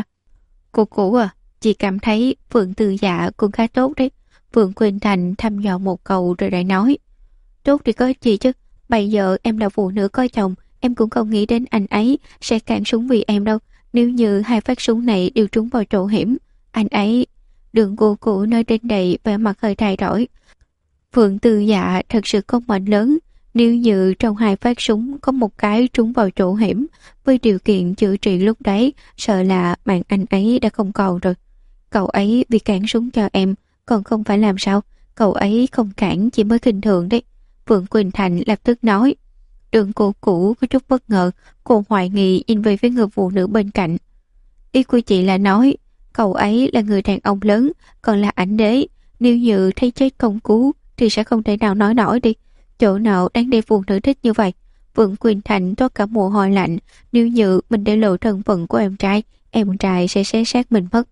Cũ à, chị cảm thấy Phượng Tư Dạ cũng khá tốt đấy. Phượng Quỳnh Thành thăm dò một câu rồi lại nói. Tốt thì có gì chứ, bây giờ em là phụ nữ có chồng, em cũng không nghĩ đến anh ấy sẽ cản súng vì em đâu. Nếu như hai phát súng này đều trúng vào chỗ hiểm, anh ấy... Đường cũ nói đến đây vẻ mặt hơi thay đổi. Phượng Tư Dạ thật sự có mệnh lớn. Nếu như trong hai phát súng có một cái trúng vào chỗ hiểm, với điều kiện chữa trị lúc đấy, sợ là mạng anh ấy đã không còn rồi. Cậu ấy vì cản súng cho em, còn không phải làm sao? Cậu ấy không cản chỉ mới khinh thường đấy. Phượng Quỳnh Thành lập tức nói. Đường cũ có chút bất ngờ, cô hoài nghi nhìn về phía người phụ nữ bên cạnh. Ý của chị là nói, cậu ấy là người đàn ông lớn, còn là ảnh đế. Nếu như thấy chết không cứu, thì sẽ không thể nào nói nổi đi. Chỗ nào đáng để phụ nữ thích như vậy? Phượng Quỳnh Thành toát cả mồ hôi lạnh. Nếu như mình để lộ thân phận của em trai sẽ xé xác mình mất.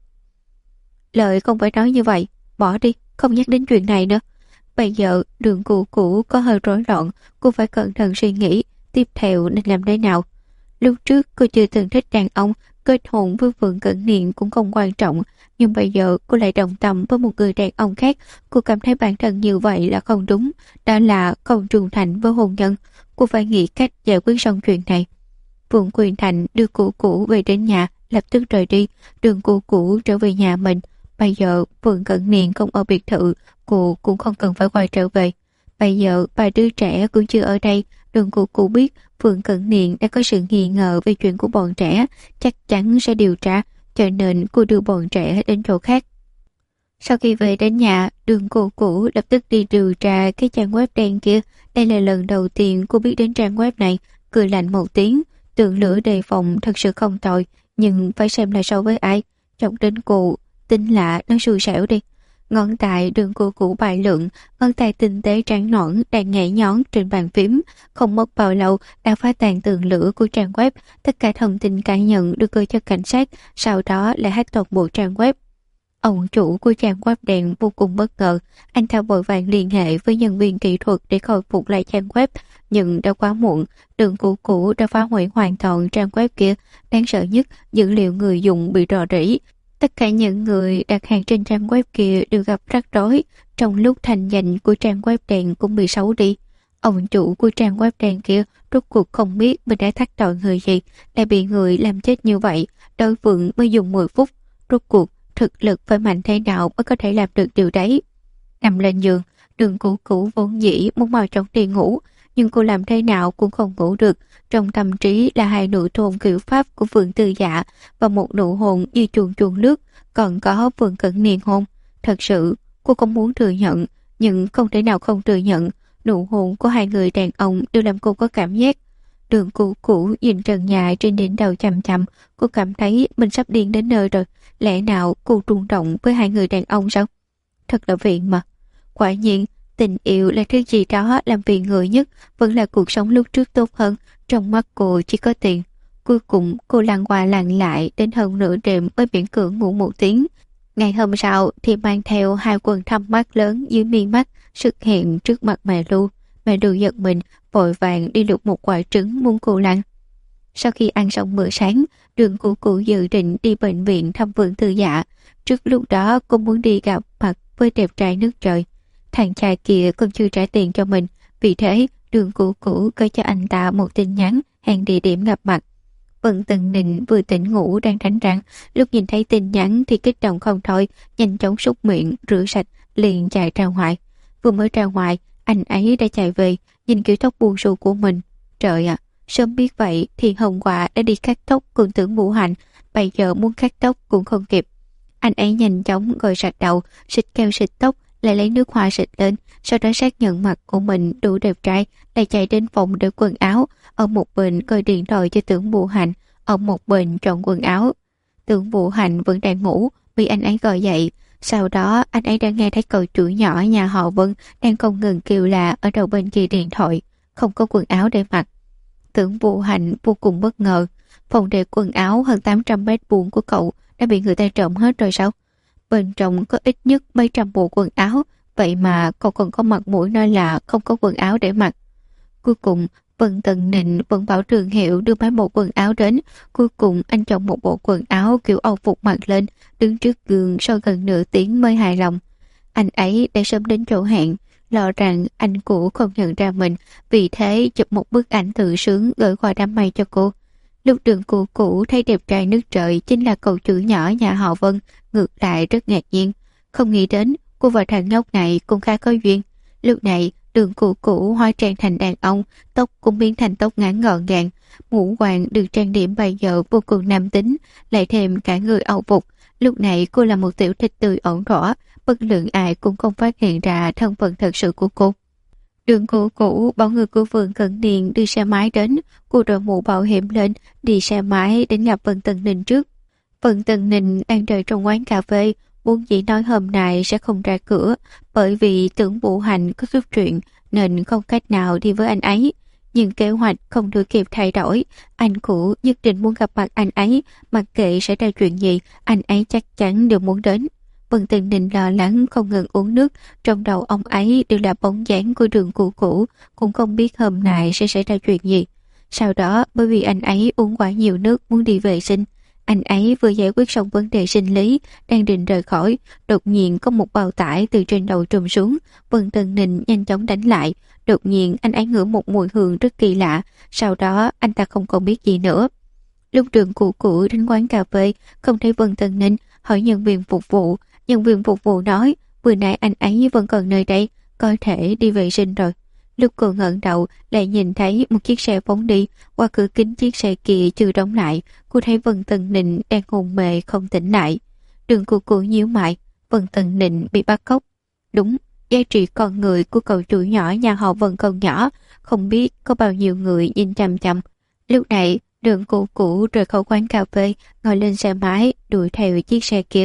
Lời không phải nói như vậy, bỏ đi, không nhắc đến chuyện này nữa. Bây giờ đường cũ có hơi rối loạn, cô phải cẩn thận suy nghĩ tiếp theo nên làm thế nào. Lúc trước cô chưa từng thích đàn ông, kết hôn với Phượng Cẩn Niên cũng không quan trọng, nhưng bây giờ cô lại đồng tâm với một người đàn ông khác. Cô cảm thấy bản thân như vậy là không đúng, đó là không trung thành với hôn nhân. Cô phải nghĩ cách giải quyết xong chuyện này. Phượng Quỳnh Thành đưa cũ về đến nhà, lập tức rời đi. Đường cũ trở về nhà mình. Bây giờ Phượng Cẩn Niên không ở biệt thự, cô cũng không cần phải quay trở về. Bây giờ ba đứa trẻ cũng chưa ở đây. Đường cũ biết Phượng Cẩn Niên đã có sự nghi ngờ về chuyện của bọn trẻ, chắc chắn sẽ điều tra, cho nên cô đưa bọn trẻ đến chỗ khác. Sau khi về đến nhà, đường cũ lập tức đi điều tra cái trang web đen kia. Đây là lần đầu tiên cô biết đến trang web này, cười lạnh một tiếng. Tượng lửa đề phòng thật sự không tồi, nhưng phải xem là so với ai. Chọc đến cô, tính lạ nó xui xẻo đi. ngón tay đường của cũ bài lượng, ngón tay tinh tế trắng nõn đang nhảy nhón trên bàn phím. Không mất bao lâu đã phá tan tường lửa của trang web. Tất cả thông tin cá nhân được gửi cho cảnh sát, sau đó lại hack toàn bộ trang web. Ông chủ của trang web đen vô cùng bất ngờ. Anh ta vội vàng liên hệ với nhân viên kỹ thuật để khôi phục lại trang web, nhưng đã quá muộn. Đường cũ đã phá hủy hoàn toàn trang web kia. Đáng sợ nhất, dữ liệu người dùng bị rò rỉ. Tất cả những người đặt hàng trên trang web kia đều gặp rắc rối, trong lúc thành danh của trang web đen cũng bị xấu đi. Ông chủ của trang web đen kia rốt cuộc không biết mình đã thắc tội người gì, lại bị người làm chết như vậy. Đối phương mới dùng 10 phút. Rốt cuộc thực lực phải mạnh thế nào mới có thể làm được điều đấy. Nằm lên giường, đường cũ vốn dĩ muốn mau chóng đi ngủ, nhưng cô làm thế nào cũng không ngủ được. Trong tâm trí là hai nụ hôn kiểu Pháp của Phượng Tư Dạ và một nụ hôn như chuồn chuồn lướt, còn có Phượng Cẩn Niên hôn. Thật sự, cô không muốn thừa nhận, nhưng không thể nào không thừa nhận. Nụ hôn của hai người đàn ông đều làm cô có cảm giác. Đường cũ nhìn trần nhà trên đỉnh đầu chằm chằm, cô cảm thấy mình sắp điên đến nơi rồi. Lẽ nào cô rung động với hai người đàn ông sao? Thật là viện mà. Quả nhiên, tình yêu là thứ gì đó làm phiền người nhất, vẫn là cuộc sống lúc trước tốt hơn. Trong mắt cô chỉ có tiền. Cuối cùng cô lăn qua lăn lại đến hơn nửa đêm mới miễn cưỡng ngủ một tiếng. Ngày hôm sau thì mang theo hai quần thâm mắt lớn dưới mi mắt xuất hiện trước mặt mẹ Lu. Mẹ Lu giật mình, vội vàng đi lục một quả trứng muốn cô lăn. Sau khi ăn xong bữa sáng, đường cũ dự định đi bệnh viện thăm Phượng Tư Dạ. Trước lúc đó cô muốn đi gặp mặt với đẹp trai nước trời. Thằng trai kia còn chưa trả tiền cho mình, vì thế đường cũ gửi cho anh ta một tin nhắn hẹn địa điểm gặp mặt. Vân Tần Nịnh vừa tỉnh ngủ đang đánh răng, lúc nhìn thấy tin nhắn thì kích động không thôi, nhanh chóng súc miệng, rửa sạch, liền chạy ra ngoài. Vừa mới ra ngoài, anh ấy đã chạy về, nhìn kiểu tóc buông xù của mình. Trời ạ, sớm biết vậy thì hôm qua đã đi cắt tóc cùng Tưởng Vũ Hạnh, bây giờ muốn cắt tóc cũng không kịp. Anh ấy nhanh chóng gội sạch đầu, xịt keo xịt tóc, lại lấy nước hoa xịt lên, sau đó xác nhận mặt của mình đủ đẹp trai, lại chạy đến phòng để quần áo. Ở một bên coi điện thoại cho Tưởng Vũ Hạnh, ở một bên chọn quần áo. Tưởng Vũ Hạnh vẫn đang ngủ, bị anh ấy gọi dậy. Sau đó anh ấy đã nghe thấy cậu chủ nhỏ nhà họ Vân đang không ngừng kêu là ở đầu bên kia điện thoại, không có quần áo để mặc. Tưởng Vũ Hạnh vô cùng bất ngờ. Phòng để quần áo hơn 800 mét vuông của cậu đã bị người ta trộm hết rồi sao? Bên trong có ít nhất mấy trăm bộ quần áo, vậy mà cậu còn có mặt mũi nói là không có quần áo để mặc. Cuối cùng, Vân Tần Nịnh vẫn bảo Trường Hiệu đưa mấy bộ quần áo đến. Cuối cùng anh chọn một bộ quần áo kiểu Âu phục mặc lên, đứng trước gương sau gần nửa tiếng mới hài lòng. Anh ấy đã sớm đến chỗ hẹn, lo rằng anh cũ không nhận ra mình, vì thế chụp một bức ảnh tự sướng gửi qua đám mây cho cô. Lúc đường cũ thấy đẹp trai nước trời chính là cậu chủ nhỏ nhà họ Vân, ngược lại rất ngạc nhiên. Không nghĩ đến cô và thằng nhóc này cũng khá có duyên. Lúc này đường cũ hóa trang thành đàn ông, tóc cũng biến thành tóc ngắn gọn gàng, ngũ quan được trang điểm bây giờ vô cùng nam tính, lại thêm cả người Âu phục. Lúc này cô là một tiểu thịt tươi ổn thỏa, bất luận ai cũng không phát hiện ra thân phận thật sự của cô. Đường cũ bảo người của Phượng Cẩn Niên đưa xe máy đến, cô đội mũ bảo hiểm lên, đi xe máy đến gặp Vân Tần Ninh trước. Vân Tần Ninh đang đợi trong quán cà phê, vốn dĩ nói hôm nay sẽ không ra cửa, bởi vì Tưởng Vũ Hạnh có chút chuyện nên không cách nào đi với anh ấy. Nhưng kế hoạch không được kịp thay đổi, anh cũ nhất định muốn gặp mặt anh ấy, mặc kệ xảy ra chuyện gì, anh ấy chắc chắn đều muốn đến. Vân Tần Ninh lo lắng không ngừng uống nước, trong đầu ông ấy đều là bóng dáng của đường cũ, cũng không biết hôm nay sẽ xảy ra chuyện gì. Sau đó, bởi vì anh ấy uống quá nhiều nước muốn đi vệ sinh, anh ấy vừa giải quyết xong vấn đề sinh lý, đang định rời khỏi, đột nhiên có một bao tải từ trên đầu trùm xuống. Vân Tần Ninh nhanh chóng đánh lại, đột nhiên anh ấy ngửi một mùi hương rất kỳ lạ, sau đó anh ta không còn biết gì nữa. Lúc đường cũ đến quán cà phê, không thấy Vân Tần Ninh, hỏi nhân viên phục vụ. Nhân viên phục vụ nói, vừa nãy anh ấy vẫn còn nơi đây, có thể đi vệ sinh rồi. Lúc cô ngẩng đầu, lại nhìn thấy một chiếc xe phóng đi, qua cửa kính chiếc xe kia chưa đóng lại, cô thấy Vân Tần Ninh đang hôn mê không tỉnh lại. Đường cũ nhíu mày, Vân Tần Ninh bị bắt cóc. Đúng, giá trị con người của cậu chủ nhỏ nhà họ Vân còn nhỏ, không biết có bao nhiêu người nhìn chằm chằm. Lúc này, đường cũ rời khỏi quán cà phê, ngồi lên xe máy, đuổi theo chiếc xe kia.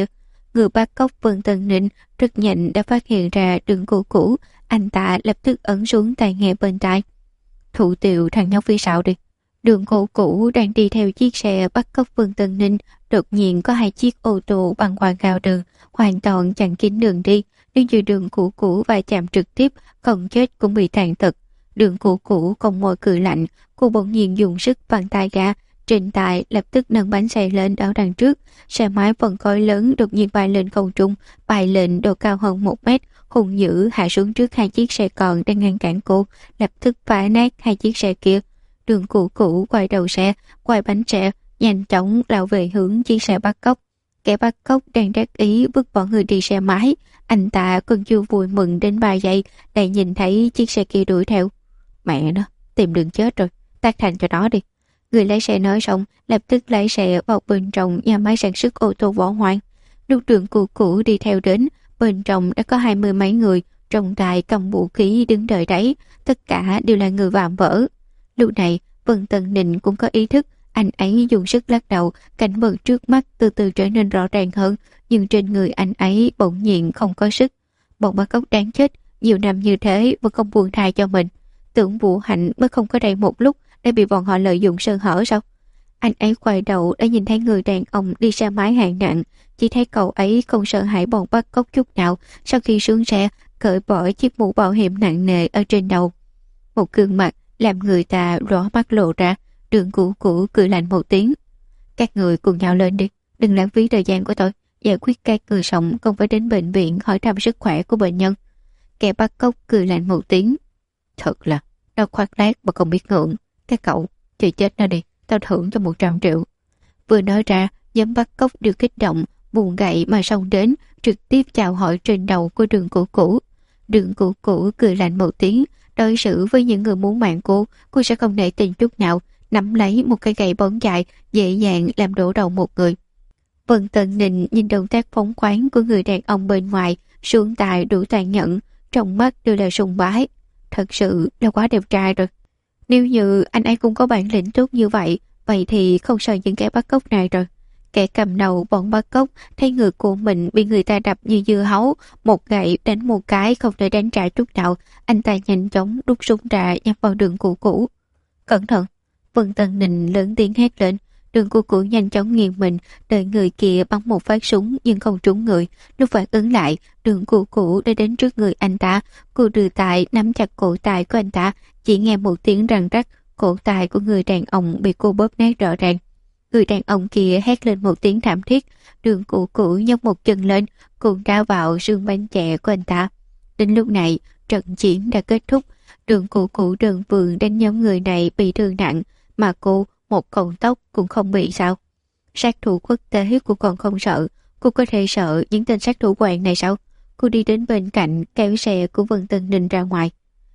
Người bắt cóc Vân Tần Ninh rất nhanh đã phát hiện ra Đường Cũ Cũ. Anh ta lập tức ấn xuống tai nghe bên tai. Thủ tiêu thằng nhóc phía sau đi. Đường Cũ Cũ đang đi theo chiếc xe bắt cóc Vân Tần Ninh. Đột nhiên có 2 chiếc ô tô băng qua cao đường, hoàn toàn chặn kín đường đi. Nếu như Đường Cũ Cũ va chạm trực tiếp, không chết cũng bị tàn tật. Đường Cũ Cũ còn môi cười lạnh, cô bỗng nhiên dùng sức vặn tay ga, trên tay lập tức nâng bánh xe lên ở đằng trước. Xe máy phần cối lớn đột nhiên bay lên không trung, bay lên độ cao hơn 1 mét, hung dữ hạ xuống trước 2 chiếc xe còn đang ngăn cản cô, lập tức phá nát 2 chiếc xe kia. Đường Cũ Cũ quay đầu xe, quay bánh xe, nhanh chóng lao về hướng chiếc xe bắt cóc. Kẻ bắt cóc đang đắc ý vứt bỏ người đi xe máy, anh ta còn chưa vui mừng đến 3 giây, lại nhìn thấy chiếc xe kia đuổi theo. Mẹ nó, tìm đường chết rồi, tác thành cho nó đi. Người lái xe nói xong, lập tức lái xe vào bên trong nhà máy sản xuất ô tô Võ Hoang. Lúc Đường Cũ Cũ đi theo đến, bên trong đã có 20 mấy người, trong tay cầm vũ khí đứng đợi đấy, tất cả đều là người vạm vỡ. Lúc này, Vân Tần Ninh cũng có ý thức, anh ấy dùng sức lắc đầu, cảnh vật trước mắt từ từ trở nên rõ ràng hơn, nhưng trên người anh ấy bỗng nhiên không có sức. Bọn bắt cóc đáng chết, nhiều năm như thế vẫn không buông tha cho mình. Tưởng Vũ Hạnh mới không có đây một lúc đã bị bọn họ lợi dụng sơ hở sao? Anh ấy quay đầu đã nhìn thấy người đàn ông đi xe máy hạng nặng, chỉ thấy cậu ấy không sợ hãi bọn bắt cóc chút nào. Sau khi xuống xe, cởi bỏ chiếc mũ bảo hiểm nặng nề ở trên đầu. Một gương mặt làm người ta rõ mắt lộ ra. Đường Cũ Cũ cười lạnh một tiếng. Các người cùng nhau lên đi, đừng lãng phí thời gian của tôi. Giải quyết các người sống không phải đến bệnh viện hỏi thăm sức khỏe của bệnh nhân. Kẻ bắt cóc cười lạnh một tiếng. Thật là nó khoác lác mà không biết ngượng. Các cậu chơi chết nó đi, tao thưởng cho 100 triệu. Vừa nói ra, nhóm bắt cóc đều kích động, buồn gậy mà xông đến, trực tiếp chào hỏi trên đầu của Đường Cũ Cũ. Đường Cũ Cũ cười lạnh một tiếng. Đối xử với những người muốn mạng cô sẽ không nể tình chút nào, nắm lấy một cây gậy bóng dài, dễ dàng làm đổ đầu một người. Vân Tần Ninh nhìn động tác phóng khoáng của người đàn ông bên ngoài, xuống tài đủ tàn nhẫn, trong mắt đều là sùng bái. Thật sự là quá đẹp trai rồi. Nếu như anh ấy cũng có bản lĩnh tốt như vậy, vậy thì không sợ những kẻ bắt cóc này rồi. Kẻ cầm đầu bọn bắt cóc thấy người của mình bị người ta đập như dưa hấu, một gậy đánh một cái không thể đánh trả chút nào. Anh ta nhanh chóng rút súng ra nhắm vào Đường Cũ Cũ. Cẩn thận! Vân Tần Ninh lớn tiếng hét lên. Đường Cũ Cũ nhanh chóng nghiêng mình, đợi người kia bắn một phát súng nhưng không trúng người. Lúc phản ứng lại, Đường Cũ Cũ đã đến trước người anh ta. Cô đưa tay nắm chặt cổ tay của anh ta, chỉ nghe một tiếng răng rắc, cổ tay của người đàn ông bị cô bóp nát rõ ràng. Người đàn ông kia hét lên một tiếng thảm thiết. Đường Cũ Cũ nhấc một chân lên, cuộn đá vào xương bánh chè của anh ta. Đến lúc này, trận chiến đã kết thúc. Đường Cũ Cũ đơn vương đánh nhóm người này bị thương nặng, mà cô một cọng tóc cũng không bị sao? Sát thủ quốc tế cô còn không sợ, cô có thể sợ những tên sát thủ quạng này sao? Cô đi đến bên cạnh kéo xe của Vân Tần Ninh ra ngoài.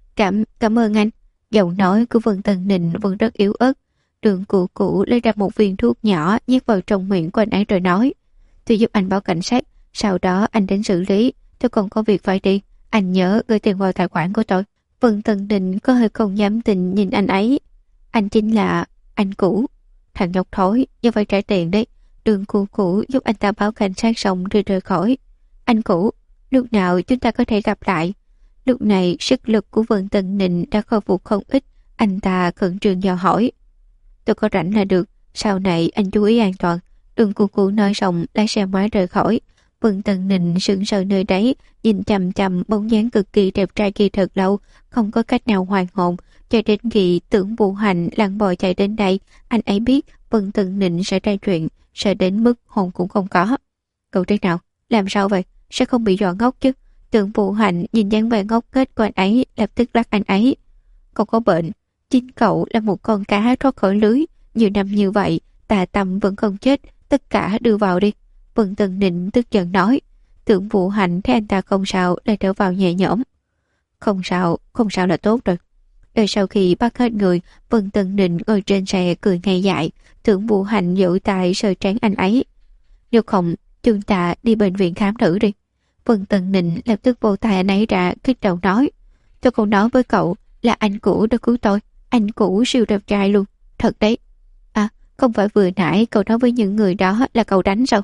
Cảm ơn anh. Giọng nói của Vân Tần Ninh vẫn rất yếu ớt. Đường Cũ Cũ lấy ra một viên thuốc nhỏ nhét vào trong miệng của anh ấy rồi nói: tôi giúp anh báo cảnh sát, sau đó anh đến xử lý, tôi còn có việc phải đi, anh nhớ gửi tiền vào tài khoản của tôi. Vân Tần Ninh có hơi không dám tin nhìn anh ấy. Anh chính là anh Cũ. Thằng nhóc thối, nhưng phải trả tiền đấy. Đường Cũ Cũ giúp anh ta báo cảnh sát xong rồi rời khỏi. Anh Cũ, lúc nào chúng ta có thể gặp lại? Lúc này sức lực của Vân Tần Ninh đã khôi phục không ít. Anh ta khẩn trương dò hỏi. Tôi có rảnh là được, sau này anh chú ý an toàn. Đường Cũ Cũ nói xong lái xe máy rời khỏi. Vân Tần Ninh sững sờ nơi đấy, nhìn chằm chằm bóng dáng cực kỳ đẹp trai kia thật lâu, không có cách nào hoàn hồn. Cho đến khi Tưởng Vũ Hạnh lặn bò chạy đến đây, anh ấy biết Vân Tần Ninh sẽ ra chuyện, sợ đến mức hồn cũng không có. Cậu thế nào? Làm sao vậy? Sẽ không bị dọa ngốc chứ? Tưởng Vũ Hạnh nhìn dáng vẻ ngốc nghếch của anh ấy, lập tức lắc anh ấy. Cậu có bệnh. Chính cậu là một con cá thoát khỏi lưới. Nhiều năm như vậy, Tà Tâm vẫn không chết, tất cả đưa vào đi. Vân Tần Ninh tức giận nói. Tưởng Vũ Hạnh thấy anh ta không sao, lại trở vào nhẹ nhõm. Không sao là tốt rồi. Rồi sau khi bắt hết người, Vân Tần Ninh ngồi trên xe cười ngây dại. Tưởng Vũ Hạnh vỗ tay sờ trán anh ấy. Nếu không, chúng ta đi bệnh viện khám thử đi. Vân Tần Ninh lập tức vỗ tay anh ấy ra, kích động nói. Tôi còn nói với cậu là anh Cũ đã cứu tôi. Anh Cũ siêu đẹp trai luôn. Thật đấy. À, không phải vừa nãy cậu nói với những người đó là cậu đánh sao?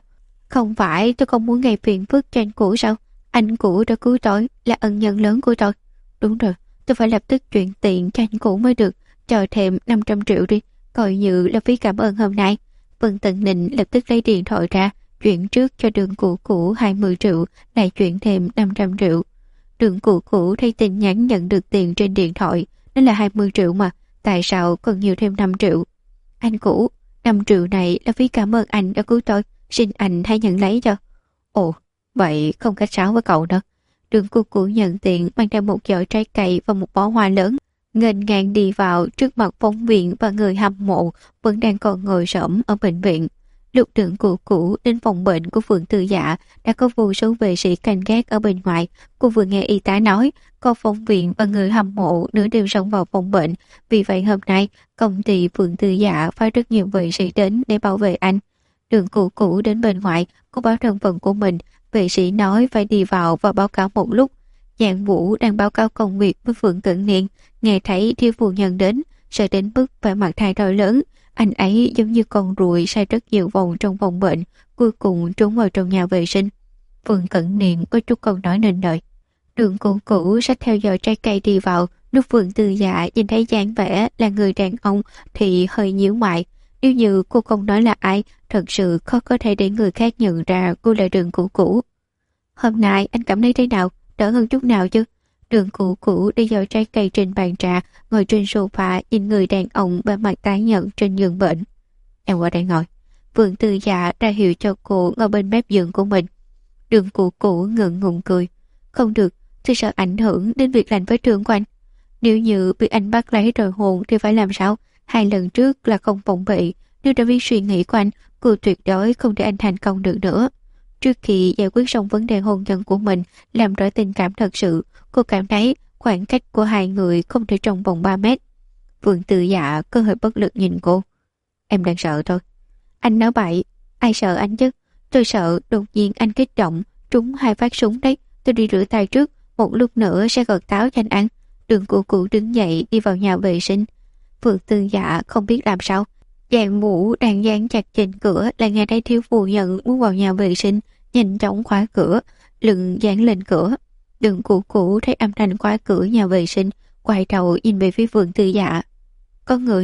Không phải tôi không muốn gây phiền phức cho anh cũ sao? Anh cũ đã cứu tôi, là ân nhân lớn của tôi. Đúng rồi, tôi phải lập tức chuyển tiền cho anh cũ mới được. Chờ thêm 500 triệu đi, coi như là phí cảm ơn hôm nay. Vân Tần Nịnh lập tức lấy điện thoại ra, chuyển trước cho Đường Cũ Cũ 20 triệu, lại chuyển thêm 500 triệu. Đường Cũ Cũ thấy tin nhắn nhận được tiền trên điện thoại, nó là 20 triệu mà, tại sao còn nhiều thêm 5 triệu? Anh cũ, 5 triệu này là phí cảm ơn anh đã cứu tôi, xin anh hãy nhận lấy cho. Ồ, vậy không khách sáo với cậu đâu. Đường Cũ Cũ nhận tiền, mang theo một giỏ trái cây và một bó hoa lớn, nghênh ngang đi vào trước mặt phóng viên và người hâm mộ vẫn đang còn ngồi xổm ở bệnh viện. Lúc Đường Cũ Cũ đến phòng bệnh của Phượng Tư Dạ, đã có vô số vệ sĩ canh gác ở bên ngoài. Cô vừa nghe y tá nói có phóng viên và người hâm mộ nữa đều xông vào phòng bệnh, vì vậy hôm nay công ty Phượng Tư Dạ phái rất nhiều vệ sĩ đến để bảo vệ anh. Đường Cũ Cũ đến bên ngoài, cô báo thân phận của mình, vệ sĩ nói phải đi vào và báo cáo một lúc. Giang Vũ đang báo cáo công việc với Phượng Cẩn Niên, nghe thấy thiếu phu nhân đến, sợ đến mức vẻ mặt thay đổi lớn. Anh ấy giống như con ruồi sai rất nhiều vòng trong phòng bệnh, cuối cùng trốn vào trong nhà vệ sinh. Phượng Cẩn Niên có chút không nói nên lời. Đường Cũ Cũ xách theo giỏ trái cây đi vào, lúc Phượng Tư Dạ nhìn thấy dáng vẻ là người đàn ông thì hơi nhíu mày. Nếu như cô không nói là ai, thật sự khó có thể để người khác nhận ra cô là Đường Cũ Cũ. Hôm nay anh cảm thấy thế nào? Đỡ hơn chút nào chứ? Đường Cũ Cũ đi giỏ trái cây trên bàn trà, ngồi trên sofa nhìn người đàn ông vẻ mặt tái nhợt trên giường bệnh. Em qua đây ngồi. Phượng Tư Dạ ra hiệu cho cô ngồi bên mép giường của mình. Đường Cũ Cũ ngượng ngùng cười. Không được, tôi sợ ảnh hưởng đến việc lành với trường của anh. Nếu như bị anh bắt lấy rồi hồn thì phải làm sao? 2 lần trước là không phòng bị. Nếu đã biết suy nghĩ của anh, cô tuyệt đối không để anh thành công được nữa. Trước khi giải quyết xong vấn đề hôn nhân của mình, làm rõ tình cảm thật sự, cô cảm thấy khoảng cách của hai người không thể trong vòng 3 mét. Phượng Tư Dạ cơ hội bất lực nhìn cô. Em đang sợ thôi. Anh nói bậy, ai sợ anh chứ? Tôi sợ đột nhiên anh kích động, trúng 2 phát súng đấy. Tôi đi rửa tay trước, một lúc nữa sẽ gọt táo cho anh ăn. Đường Cũ Cũ đứng dậy đi vào nhà vệ sinh. Phượng Tư Dạ không biết làm sao. Giang Vũ đang dán chặt trên cửa lại nghe thấy thiếu phu nhân muốn vào nhà vệ sinh, nhanh chóng khóa cửa, lưng dán lên cửa. Đường Cũ Cũ thấy âm thanh khóa cửa nhà vệ sinh, quay đầu nhìn về phía Phượng Tư Dạ. Có người.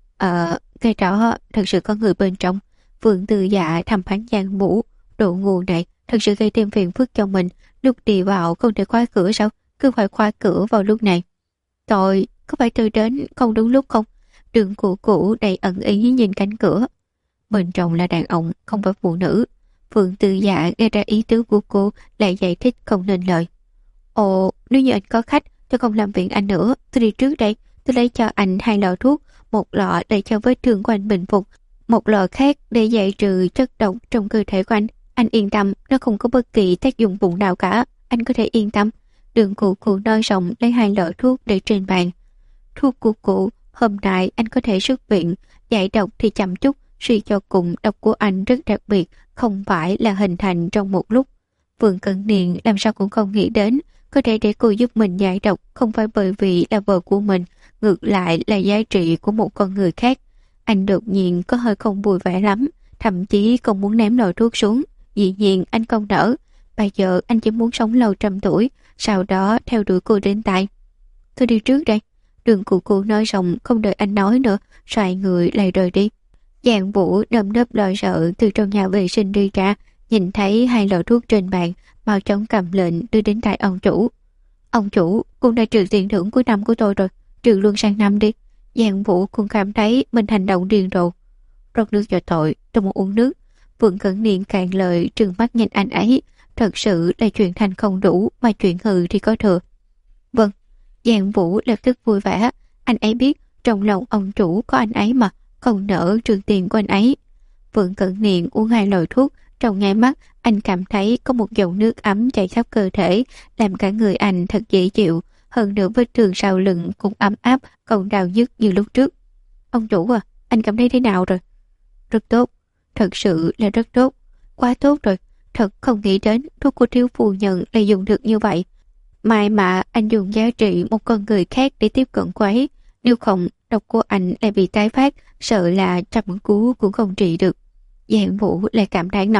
Cái đó thật sự có người bên trong. Phượng Tư Dạ thầm phán Giang Vũ, độ ngu này thật sự gây thêm phiền phức cho mình. Lúc đi vào không thể khóa cửa sao? Cứ phải khóa cửa vào lúc này. Tôi, có phải tôi đến không đúng lúc không? Đường Cũ Cũ đầy ẩn ý nhìn cánh cửa. Bên trong là đàn ông, không phải phụ nữ. Phượng Tư Dạ nghe ra ý tứ của cô, lại giải thích không nên lời. Ồ, nếu như anh có khách, tôi không làm phiền anh nữa. Tôi đi trước đây, tôi lấy cho anh 2 lọ thuốc, một lọ để cho vết thương của anh bình phục, một lọ khác để giải trừ chất độc trong cơ thể của anh. Anh yên tâm, nó không có bất kỳ tác dụng phụ nào cả, anh có thể yên tâm. Đường Cũ Cũ nói xong lấy 2 lọ thuốc để trên bàn. Thuốc của cụ, hôm nay anh có thể xuất viện, giải độc thì chậm chút, suy cho cùng độc của anh rất đặc biệt, không phải là hình thành trong một lúc. Phượng Cẩn Niên làm sao cũng không nghĩ đến, có thể để cô giúp mình giải độc không phải bởi vì là vợ của mình, ngược lại là giá trị của một con người khác. Anh đột nhiên có hơi không vui vẻ lắm, thậm chí còn muốn ném lọ thuốc xuống. Dĩ nhiên anh không nỡ, bây giờ anh chỉ muốn sống lâu 100 tuổi, sau đó theo đuổi cô đến tay. Tôi đi trước đây. Đường Cũ Cũ nói xong không đợi anh nói nữa, xoay người lại rời đi. Giang Vũ nơm nớp lo sợ từ trong nhà vệ sinh đi ra, nhìn thấy 2 lọ thuốc trên bàn, mau chóng cầm lệnh đưa đến tay ông chủ. Ông chủ, cũng đã trừ tiền thưởng cuối năm của tôi rồi, trừ luôn sang năm đi. Giang Vũ cũng cảm thấy mình hành động điên rồ. Rót nước cho tội, tôi muốn uống nước. Phượng Cẩn Niên cạn lời trừng mắt nhìn anh ấy, thật sự là chuyện thành không đủ mà chuyện hư thì có thừa. Vâng. Giang Vũ lập tức vui vẻ, anh ấy biết trong lòng ông chủ có anh ấy mà, không nỡ trừ tiền của anh ấy. Phượng Cẩn Niên uống 2 lọ thuốc, trong ngay mắt anh cảm thấy có một dòng nước ấm chảy khắp cơ thể, làm cả người anh thật dễ chịu, hơn nữa vết thương sau lưng cũng ấm áp, không đau nhức như lúc trước. Ông chủ à, anh cảm thấy thế nào rồi? Rất tốt, thật sự là rất tốt, quá tốt rồi, thật không nghĩ đến thuốc của thiếu phu nhân lại dùng được như vậy. May mà anh dùng giá trị một con người khác để tiếp cận cô ấy, nếu không độc của anh lại bị tái phát, sợ là trăm cứu cũng không trị được. Giang Vũ lại cảm thán nói.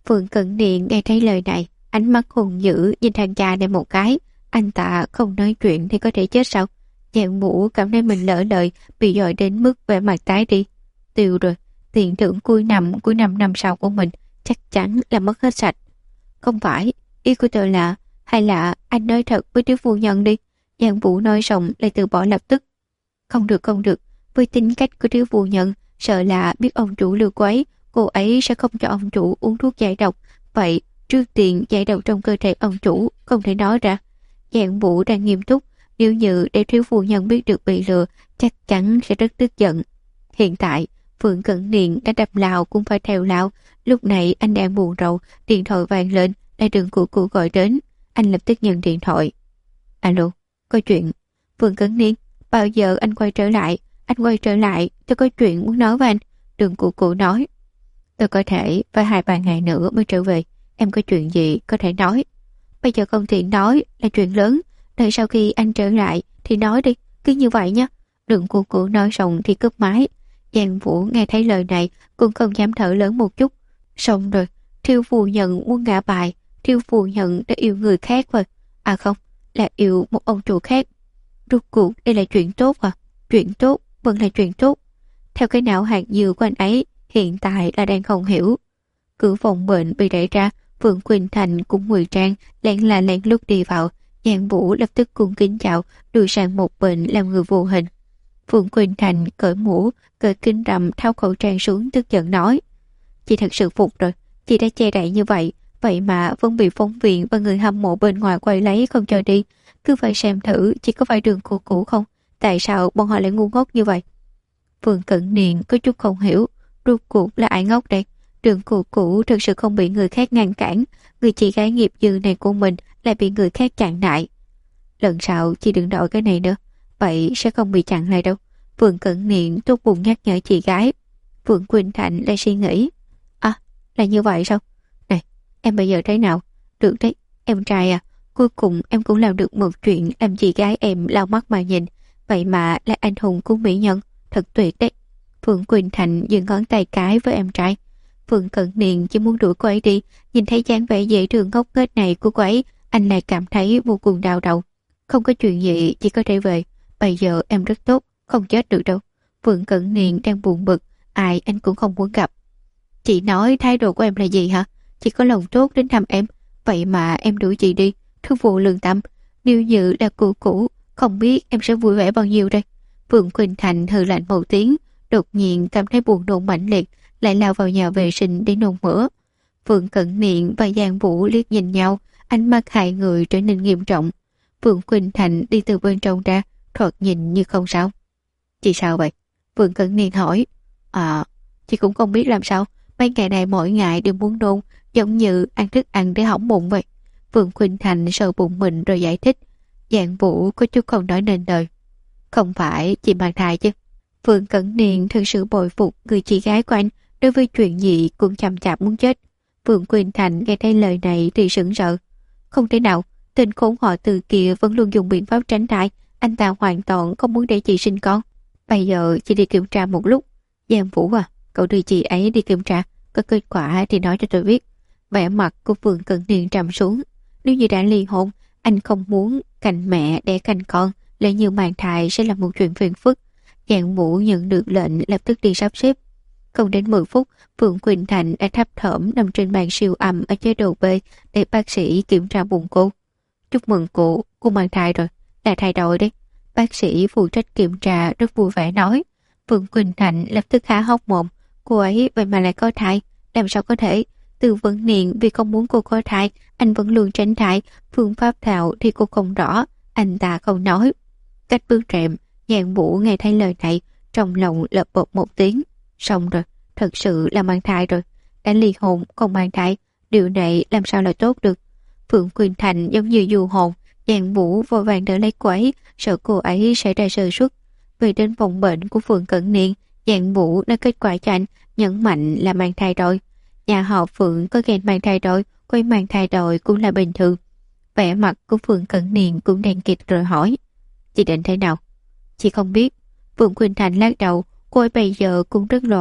Phượng Cẩn Niên nghe thấy lời này, ánh mắt hùng dữ nhìn thằng cha này một cái. Anh ta không nói chuyện thì có thể chết sao? Giang Vũ cảm thấy mình lỡ lời, bị dội đến mức vẻ mặt tái đi. Tiêu rồi, tiền thưởng cuối năm năm sau của mình chắc chắn là mất hết sạch. Không phải, ý của tôi là, hay là anh nói thật với Tiếu phu nhân đi. Giang Vũ nói xong lại từ bỏ lập tức. Không được, với tính cách của Tiếu phu nhân, sợ là biết ông chủ lừa quấy, cô ấy sẽ không cho ông chủ uống thuốc giải độc. Vậy, trước tiên giải độc trong cơ thể ông chủ không thể nói ra. Giang Vũ đang nghiêm túc, nếu như để Tiếu phu nhân biết được bị lừa, chắc chắn sẽ rất tức giận. Hiện tại, Phượng Cẩn Niên đã đập lao cũng phải theo lao. Lúc này anh đang buồn rầu, điện thoại vang lên, là Đường Cụ Cụ gọi đến. Anh lập tức nhận điện thoại. Alo, có chuyện. Phượng Cẩn Niên, bao giờ anh quay trở lại? Anh quay trở lại, tôi có chuyện muốn nói với anh. Đường Cụ Cụ nói. Tôi có thể phải 2-3 ngày nữa mới trở về. Em có chuyện gì có thể nói. Bây giờ không tiện nói, là chuyện lớn. Đợi sau khi anh trở lại thì nói đi, cứ như vậy nhé. Đường Cụ Cụ nói xong thì cúp máy. Giang Vũ nghe thấy lời này cũng không dám thở lớn một chút. Xong rồi, Thiêu phu nhân muốn ngã bài. Thiêu phu nhân đã yêu người khác rồi. À không, là yêu một ông chủ khác. Rốt cuộc đây là chuyện tốt à? Chuyện tốt, vẫn là chuyện tốt. Theo cái não hạt dừa của anh ấy, hiện tại là đang không hiểu. Cửa phòng bệnh bị đẩy ra, Phượng Quỳnh Thành cũng ngụy trang, lén lút đi vào. Giang Vũ lập tức cung kính chào, đuổi sang một bên làm người vô hình. Phượng Quỳnh Thành cởi mũ, cởi kính râm, tháo khẩu trang xuống, tức giận nói. Chị thật sự phục rồi, chị đã che đậy như vậy, vậy mà vẫn bị phóng viên và người hâm mộ bên ngoài quay lấy không cho đi. Cứ phải xem thử chị có phải Đường Cụ Cụ không? Tại sao bọn họ lại ngu ngốc như vậy? Phượng Cẩn Niên có chút không hiểu, rốt cuộc là ai ngốc đây? Đường Cụ Cụ thực sự không bị người khác ngăn cản, người chị gái nghiệp dư này của mình lại bị người khác chặn lại. Lần sau chị đừng đổi cái này nữa, vậy sẽ không bị chặn lại đâu. Phượng Cẩn Niên tốt bụng nhắc nhở chị gái. Phượng Quỳnh Thành lại suy nghĩ. À, là như vậy sao? Này, em bây giờ thế nào? Được đấy, em trai à, cuối cùng em cũng làm được một chuyện làm chị gái em lau mắt mà nhìn. Vậy mà là anh hùng của mỹ nhân, thật tuyệt đấy. Phượng Quỳnh Thành dừng ngón tay cái với em trai. Phượng Cẩn Niên chỉ muốn đuổi cô ấy đi, nhìn thấy dáng vẻ dễ thương ngốc nghếch này của cô ấy, anh lại cảm thấy vô cùng đau đầu. Không có chuyện gì, chỉ có thể về. Bây giờ em rất tốt, không chết được đâu. Phượng Cẩn Niên đang buồn bực, ai anh cũng không muốn gặp. Chị nói thái độ của em là gì hả? Chị có lòng tốt đến thăm em, vậy mà em đuổi chị đi, thứ vụ lương tâm. Nếu như là cụ cũ, không biết em sẽ vui vẻ bao nhiêu đây. Phượng Quỳnh Thành hừ lạnh một tiếng, đột nhiên cảm thấy buồn nôn mãnh liệt, lại lao vào nhà vệ sinh để nôn mửa. Phượng Cẩn Niên và Giang Vũ liếc nhìn nhau, ánh mắt hai người trở nên nghiêm trọng. Phượng Quỳnh Thành đi từ bên trong ra, thoạt nhìn như không sao. Chị sao vậy? Phượng Cẩn Niên hỏi. À, chị cũng không biết làm sao. Mấy ngày này mỗi ngày đều muốn nôn, giống như ăn thức ăn để hỏng bụng vậy. Phượng Quỳnh Thành sờ bụng mình rồi giải thích. Giang Vũ có chút không nói nên lời. Không phải chị mang thai chứ? Phượng Cẩn Niên thực sự bội phục người chị gái của anh, đối với chuyện gì cũng chăm chạp muốn chết. Phượng Quỳnh Thành nghe thấy lời này thì sững sờ. Không thể nào, tên khốn họ Từ kia vẫn luôn dùng biện pháp tránh thai, anh ta hoàn toàn không muốn để chị sinh con. Bây giờ chị đi kiểm tra một lúc. Giang Vũ à, cậu đưa chị ấy đi kiểm tra, có kết quả thì nói cho tôi biết. Vẻ mặt của Phượng Cẩn Niên trầm xuống. Nếu như đã ly hôn, anh không muốn cạnh mẹ đẻ cạnh con, lỡ như mang thai sẽ là một chuyện phiền phức. Giang Vũ nhận được lệnh lập tức đi sắp xếp. Không đến 10 phút, Phượng Quỳnh Thành đã thấp thỏm nằm trên bàn siêu âm ở chế độ B để bác sĩ kiểm tra bụng cô. Chúc mừng cô mang thai rồi, là thai đôi đấy. Bác sĩ phụ trách kiểm tra rất vui vẻ nói. Phượng Quỳnh Thành lập tức há hốc mồm. Cô ấy vậy mà lại có thai, làm sao có thể? Từ Vấn Niên vì không muốn cô có thai, anh vẫn luôn tránh thai. Phương pháp thạo thì cô không rõ, anh ta không nói. Cách bước rèm, Giang Vũ nghe thấy lời này, trong lòng lợp bột một tiếng. Xong rồi, thật sự là mang thai rồi. Đã ly hôn không mang thai, điều này làm sao lại tốt được? Phượng Quỳnh Thành giống như du hồn, Giang Vũ vội vàng đỡ lấy cô ấy, sợ cô ấy sẽ ra sơ suất. Về đến phòng bệnh của Phượng Cẩn Niên, Giang Vũ đã kết quả cho anh, nhấn mạnh là mang thai đôi. Nhà họ Phượng có ghen mang thai đôi, quay mang thai đôi cũng là bình thường. Vẻ mặt của Phượng Cẩn Niên cũng đen kịt rồi hỏi. Chị định thế nào? Chị không biết. Phượng Quỳnh Thành lắc đầu, cô ấy bây giờ cũng rất loạn,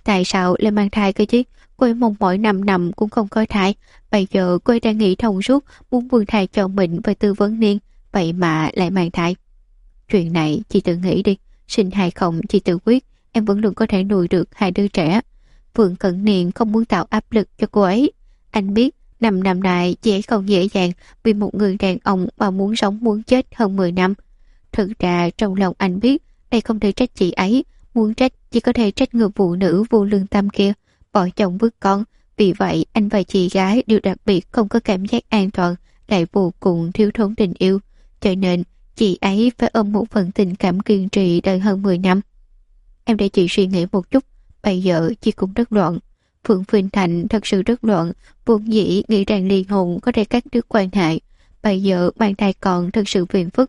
Tại sao lại mang thai cơ chứ? Cô ấy mong mỏi 5 năm cũng không có thai. Bây giờ cô ấy đang nghĩ thông suốt, muốn buông thai cho mình và tư vấn niên, vậy mà lại mang thai. Chuyện này chị tự nghĩ đi, sinh hay không chị tự quyết, em vẫn luôn có thể nuôi được 2 đứa trẻ. Vương Cẩn Niên không muốn tạo áp lực cho cô ấy. Anh biết 5 năm nay chị ấy không dễ dàng vì một người đàn ông mà muốn sống muốn chết hơn 10 năm. Thực ra trong lòng anh biết đây không thể trách chị ấy, muốn trách chỉ có thể trách người phụ nữ vô lương tâm kia, bỏ chồng vứt con. Vì vậy anh và chị gái đều đặc biệt không có cảm giác an toàn, lại vô cùng thiếu thốn tình yêu. Cho nên chị ấy phải ôm một phần tình cảm kiên trì đợi hơn 10 năm. Em để chị suy nghĩ một chút, bây giờ chị cũng rất loạn. Phượng Phình Thành thật sự rất loạn, vốn dĩ nghĩ rằng ly hôn có thể cắt đứt quan hệ. Bây giờ mang thai còn thật sự phiền phức.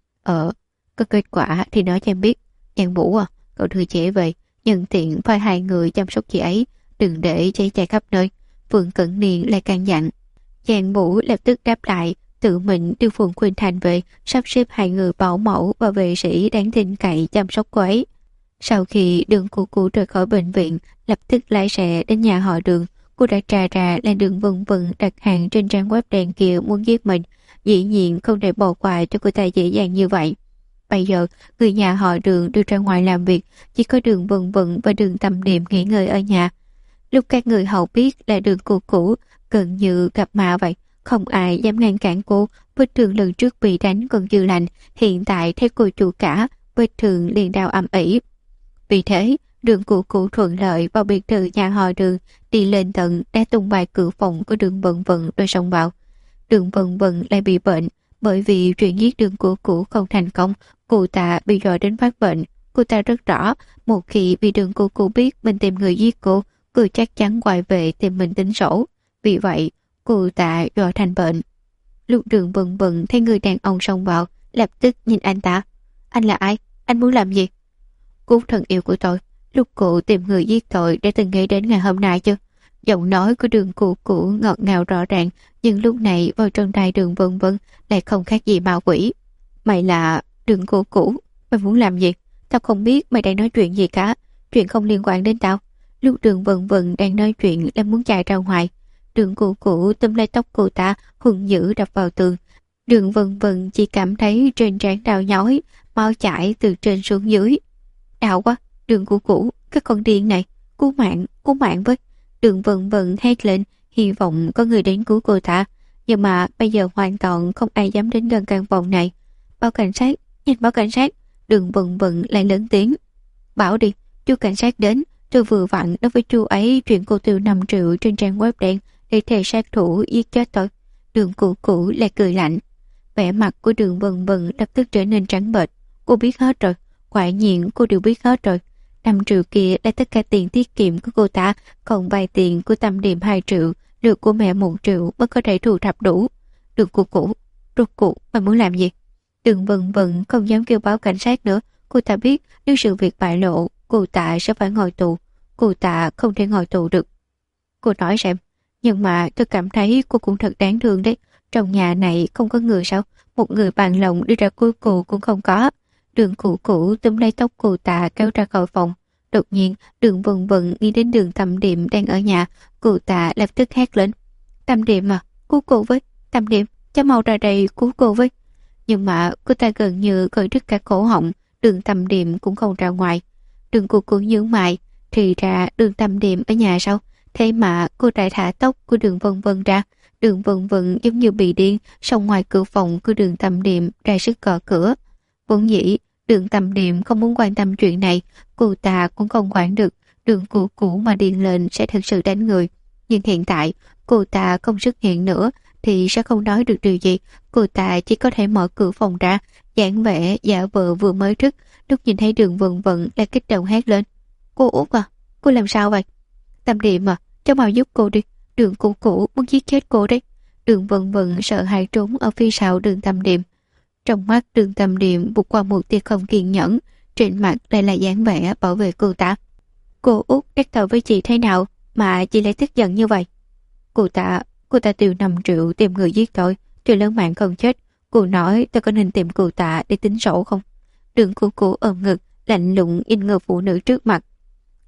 Có kết quả thì nói cho em biết. Nhan Vũ à, cậu đưa trẻ về, nhân tiện phải 2 người chăm sóc chị ấy, đừng để cháy chạy khắp nơi. Phượng Cẩn Niên lại can dặn. Nhan Vũ lập tức đáp lại, tự mình đưa Phượng Khuynh Thành về, sắp xếp 2 người bảo mẫu và vệ sĩ đáng tin cậy chăm sóc cô ấy. Sau khi Đường Cụ Cụ rời khỏi bệnh viện, lập tức lái xe đến nhà họ Đường. Cô đã trà ra là Đường Vân Vân đặt hàng trên trang web đen kia muốn giết mình, dĩ nhiên không thể bỏ qua cho cô ta dễ dàng như vậy. Bây giờ người nhà họ Đường đưa ra ngoài làm việc, chỉ có Đường Vân Vân và Đường Tâm Niệm nghỉ ngơi ở nhà. Lúc các người hầu biết là Đường Cụ Cụ gần như gặp ma vậy, không ai dám ngăn cản cô. Vết thương lần trước bị đánh còn dư lành, hiện tại thấy cô chủ cả, vết thương liền đau âm ỉ. Vì thế, Đường Cụ Cụ thuận lợi vào biệt thự nhà họ Đường, đi lên tận đã tung vài cửa phòng của Đường Vân Vân rồi xông vào. Đường Vân Vân lại bị bệnh, bởi vì chuyện giết Đường Cụ Cụ không thành công, cô ta bị dọa đến phát bệnh. Cô ta rất rõ, một khi bị Đường Cụ Cụ biết mình tìm người giết cô chắc chắn quay về tìm mình tính sổ. Vì vậy, cô ta dọa thành bệnh. Lúc Đường Vân Vân thấy người đàn ông xông vào, lập tức nhìn anh ta. Anh là ai? Anh muốn làm gì? Cút thân yêu của tôi, lúc cụ tìm người giết tội đã từng nghĩ đến ngày hôm nay chưa? Giọng nói của Đường Cụ Cụ ngọt ngào rõ ràng, nhưng lúc này vào trong tai Đường Vân Vân lại không khác gì ma quỷ. Mày là Đường Cụ Cụ, mày muốn làm gì? Tao không biết mày đang nói chuyện gì cả, chuyện không liên quan đến tao. Lúc Đường Vân Vân đang nói chuyện là muốn chạy ra ngoài, Đường Cụ Cụ túm lấy tóc cô ta, hung dữ đập vào tường. Đường Vân Vân chỉ cảm thấy trên trán đau nhói, máu chảy từ trên xuống dưới. Đau quá, Đường Cụ Cụ, cái con điên này, cứu mạng với. Đường Vân Vân hét lên, hy vọng có người đến cứu cô ta. Nhưng mà bây giờ hoàn toàn không ai dám đến gần căn phòng này. Báo cảnh sát, nhanh báo cảnh sát. Đường Vân Vân lại lớn tiếng. Bảo đi, chú cảnh sát đến, tôi vừa vặn nói với chú ấy chuyện cô tiêu 5 triệu trên trang web đen để thề sát thủ giết chết tôi. Đường Cụ Cụ lại cười lạnh. Vẻ mặt của Đường Vân Vân lập tức trở nên trắng bệch. Cô biết hết rồi, quả nhiên cô đều biết hết rồi. 5 triệu kia là tất cả tiền tiết kiệm của cô ta, còn vay tiền của Tâm Điểm 2 triệu, được của mẹ 1 triệu mới có thể thu thập đủ. Đường Cụ Cụ, rốt cuộc mày muốn làm gì? Đường Vân Vân không dám kêu báo cảnh sát nữa. Cô ta biết nếu sự việc bại lộ, cô ta sẽ phải ngồi tù. Cô ta không thể ngồi tù được. Cô nói xem, nhưng mà tôi cảm thấy cô cũng thật đáng thương đấy. Trong nhà này không có người sao? Một người bằng lòng đi ra cuối cùng cũng không có. Đường Cụ Cụ túm lấy tóc cô ta kéo ra khỏi phòng. Đột nhiên, Đường Vân Vân nghĩ đến Đường Tâm Điểm đang ở nhà. Cô ta lập tức hét lên. Tâm Điểm à, cứu cô với. Tâm Điểm, cháu mau ra đây cứu cô với. Nhưng mà cô ta gần như cởi đứt cả cổ họng. Đường Tâm Điểm cũng không ra ngoài. Đường Cụ Cụ nhướng mày. Thì ra Đường Tâm Điểm ở nhà sao? Thế mà cô đã thả tóc của Đường Vân Vân ra. Đường Vân Vân giống như bị điên, xông ngoài cửa phòng của Đường Tâm Điểm ra sức gõ cửa. Vốn dĩ Đường Tâm Điểm không muốn quan tâm chuyện này, cô ta cũng không quản được. Đường Cụ Cụ mà điên lên sẽ thực sự đánh người. Nhưng hiện tại cô ta không xuất hiện nữa thì sẽ không nói được điều gì. Cô ta chỉ có thể mở cửa phòng ra, dáng vẻ giả vờ vừa mới thức. Lúc nhìn thấy Đường Vân Vân lại kích động hét lên. Cô Út à, cô làm sao vậy? Tâm Điểm à, cháu mau giúp cô đi. Đường Cụ Cụ muốn giết chết cô đấy. Đường Vân Vân sợ hãi trốn ở phía sau Đường Tâm Điểm. Trong mắt Đường Tâm Điểm vụt qua một tia không kiên nhẫn, trên mặt lại là dáng vẻ bảo vệ cô ta. Cô Út đắc tội với chị thế nào mà chị lại tức giận như vậy? Cô ta tiêu 5 triệu tìm người giết tôi lớn mạng không chết. Cô nói tôi có nên tìm cô ta để tính sổ không? Đường Cụ Cụ ôm ngực, lạnh lùng in người phụ nữ trước mặt.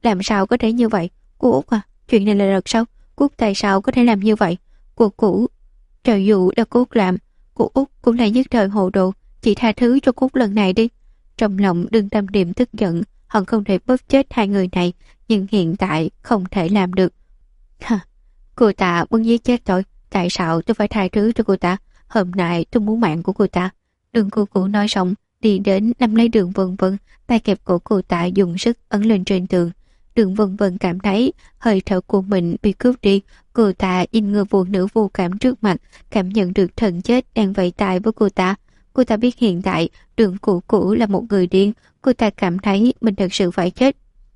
làm sao có thể như vậy? Cô Út à, chuyện này là thật sao? Cô Út tại sao có thể làm như vậy? Cô Cũ, cho dù là cô Út làm, cô Út cũng là nhất thời hồ đồ, chị tha thứ cho cô Út lần này đi. Trong lòng Đường Tam Điềm tức giận, hận không thể bóp chết hai người này, nhưng hiện tại không thể làm được. Hả? Cô ta muốn giết chết tôi, tại sao tôi phải tha thứ cho cô ta? Hôm nay tôi muốn mạng của cô ta. Đường cô Cũ nói xong, đi đến nắm lấy Đường Vân Vân, tay kẹp cổ cô ta dùng sức ấn lên trên tường. Đường Vân Vân cảm thấy hơi thở của mình bị cướp đi. Cô ta nhìn người phụ nữ vô cảm trước mặt, cảm nhận được thần chết đang vẫy tay với cô ta. Cô ta biết hiện tại Đường Cũ Cũ là một người điên. Cô ta cảm thấy mình thật sự phải chết.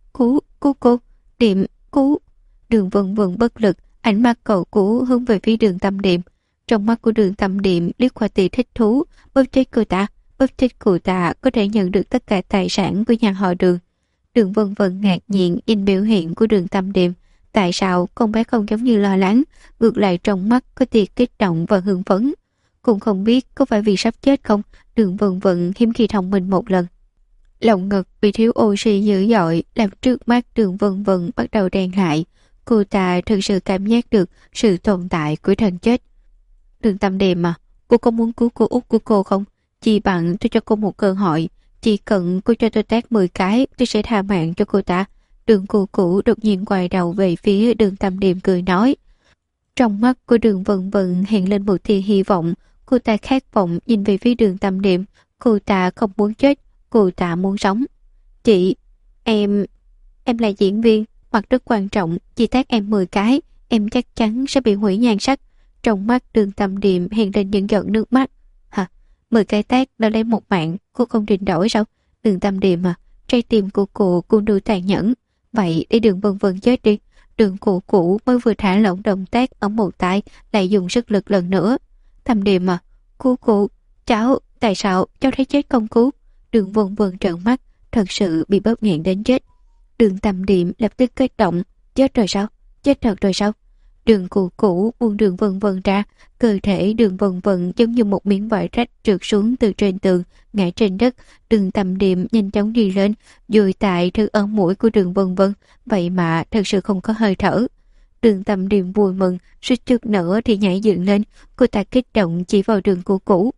Cô, Điềm, Cũ. Đường Vân Vân bất lực, ánh mắt cậu Cũ hướng về phía Đường Tâm Điềm. Trong mắt của Đường Tâm Điềm liếc qua tia thích thú, bóp chết cô ta. Bóp chết cô ta có thể nhận được tất cả tài sản của nhà họ Đường. Đường Vân Vân ngạc nhiên nhìn biểu hiện của Đường Tâm Điềm. Tại sao con bé không giống như lo lắng, ngược lại trong mắt có tia kích động và hưng phấn. Cũng không biết có phải vì sắp chết không, Đường Vân Vân hiếm khi thông minh một lần. Lồng ngực bị thiếu oxy dữ dội làm trước mắt Đường Vân Vân bắt đầu đen lại. Cô ta thực sự cảm giác được sự tồn tại của thần chết. Đường Tâm Điềm à, cô có muốn cứu cô Út của cô không? Chỉ bằng tôi cho cô một cơ hội. Chỉ cần cô cho tôi tát 10 cái, tôi sẽ tha mạng cho cô ta. Đường Cô Cũ đột nhiên quay đầu về phía Đường Tâm Điềm cười nói. Trong mắt của Đường Vân Vân hiện lên một tia hy vọng. Cô ta khát vọng nhìn về phía Đường Tâm Điềm. Cô ta không muốn chết, cô ta muốn sống. Chị, em là diễn viên, mặt rất quan trọng, chị tát em 10 cái, em chắc chắn sẽ bị hủy nhan sắc. Trong mắt Đường Tâm Điềm hiện lên những giọt nước mắt. Hả? 10 cái tát đã lấy một mạng, cô không định đổi sao? Đường Tâm Điềm à, trái tim của cô cũng đủ tàn nhẫn. Vậy để Đường Vân Vân chết đi. Đường Cô Cũ mới vừa thả lỏng động tác ở một tay, lại dùng sức lực lần nữa. Tâm Điềm à, cô, cháu, tại sao cháu thấy chết không cứu? Đường Vân Vân trợn mắt, thật sự bị bóp nghẹn đến chết. Đường Tâm Điềm lập tức kích động. Chết rồi sao? Chết thật rồi sao? Đường Cô Cũ buông Đường Vân Vân ra, cơ thể Đường Vân Vân giống như một miếng vải rách trượt xuống từ trên tường, ngã trên đất. Đường Tâm Điềm nhanh chóng đi lên, dùi tại thứ ở mũi của Đường Vân Vân, vậy mà thật sự không có hơi thở. Đường Tâm Điềm vui mừng, suýt chút nữa thì nhảy dựng lên, cô ta kích động chỉ vào Đường Cô Cũ.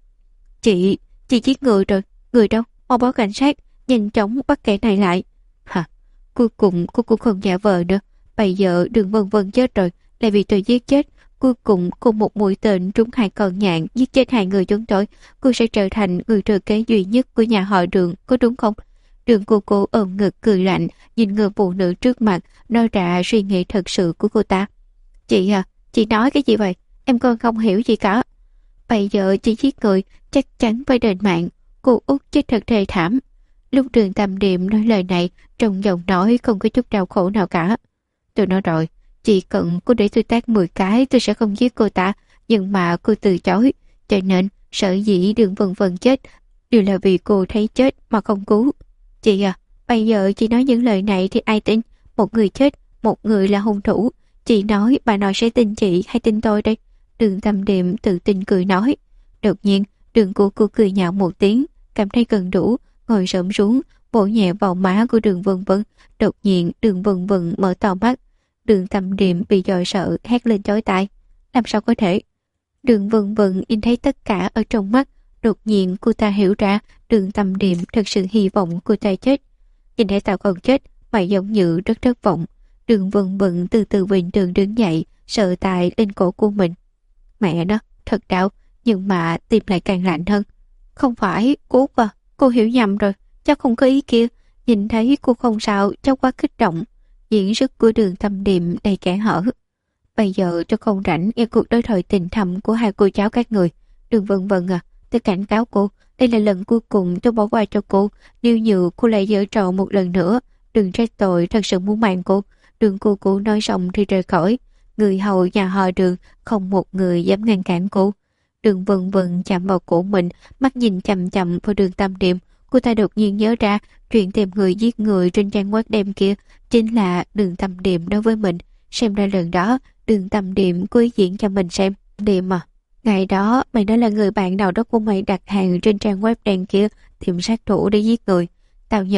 Chị giết người rồi, người đâu? Mau báo cảnh sát, nhanh chóng bắt kẻ này lại. Hả? Cuối cùng cô cũng không giả vờ nữa. Bây giờ Đường Vân Vân chết rồi, lại vì tôi giết chết. Cuối cùng cùng một mũi tên trúng 2 con nhạn, giết chết 2 người chúng tôi. Cô sẽ trở thành người thừa kế duy nhất của nhà họ Đường, có đúng không? Đường cô ôm ngực cười lạnh, nhìn người phụ nữ trước mặt, nói ra suy nghĩ thật sự của cô ta. Chị à, chị nói cái gì vậy? Em còn không hiểu gì cả. Bây giờ chị giết người, chắc chắn phải đền mạng. Cô Út chết thật thê thảm. Lúc Đường Tâm Điềm nói lời này, trong giọng nói không có chút đau khổ nào cả. Tôi nói rồi, chỉ cần cô để tôi tát 10 cái tôi sẽ không giết cô ta, nhưng mà cô từ chối. Cho nên sở dĩ Đường Vân Vân chết đều là vì cô thấy chết mà không cứu. Chị à, bây giờ chị nói những lời này thì ai tin? Một người chết, một người là hung thủ. Chị nói bà nội sẽ tin chị hay tin tôi đây? Đường Tâm Điềm tự tin cười nói. Đột nhiên Đường cô cười nhạo một tiếng, cảm thấy cần đủ, ngồi xổm xuống vỗ nhẹ vào má của Đường Vân Vân. Đột nhiên Đường Vân Vân mở to mắt. Đường Tâm Điềm bị dọa sợ hét lên chói tai. Làm sao có thể? Đường Vân Vân nhìn thấy tất cả ở trong mắt. Đột nhiên cô ta hiểu ra Đường Tâm Điềm thật sự hy vọng cô ta chết. Nhìn thấy tao còn chết, mày giống như rất thất vọng. Đường Vân Vân từ từ bình thường đứng dậy, sợ tay lên cổ của mình. Mẹ nó, thật đau, nhưng mà tim lại càng lạnh hơn. Không phải, cô Út à, cô hiểu nhầm rồi, cháu không có ý kia. Nhìn thấy cô không sao, cháu quá kích động. Diễn xuất của Đường Tâm Điềm đầy kẽ hở. Bây giờ cho không rảnh nghe cuộc đối thoại tình thầm của hai cô cháu các người. Đường Vân Vân à, tôi cảnh cáo cô, đây là lần cuối cùng tôi bỏ qua cho cô. Nếu như cô lại giở trò một lần nữa, đừng trách tôi thật sự muốn mạng cô. Đường cô nói xong thì rời khỏi. Người hầu nhà họ Đường không một người dám ngăn cản cô. Đường Vân Vân chạm vào cổ mình, mắt nhìn chằm chằm vào Đường Tâm Điềm. Cô ta đột nhiên nhớ ra chuyện tìm người giết người trên trang web đêm kia chính là Đường Tâm Điềm đối với mình. Xem ra lần đó Đường Tâm Điềm cố ý diễn cho mình xem. Điềm à, ngày đó mày nói là người bạn nào đó của mày đặt hàng trên trang web đen kia tìm sát thủ để giết người. Tao nhớ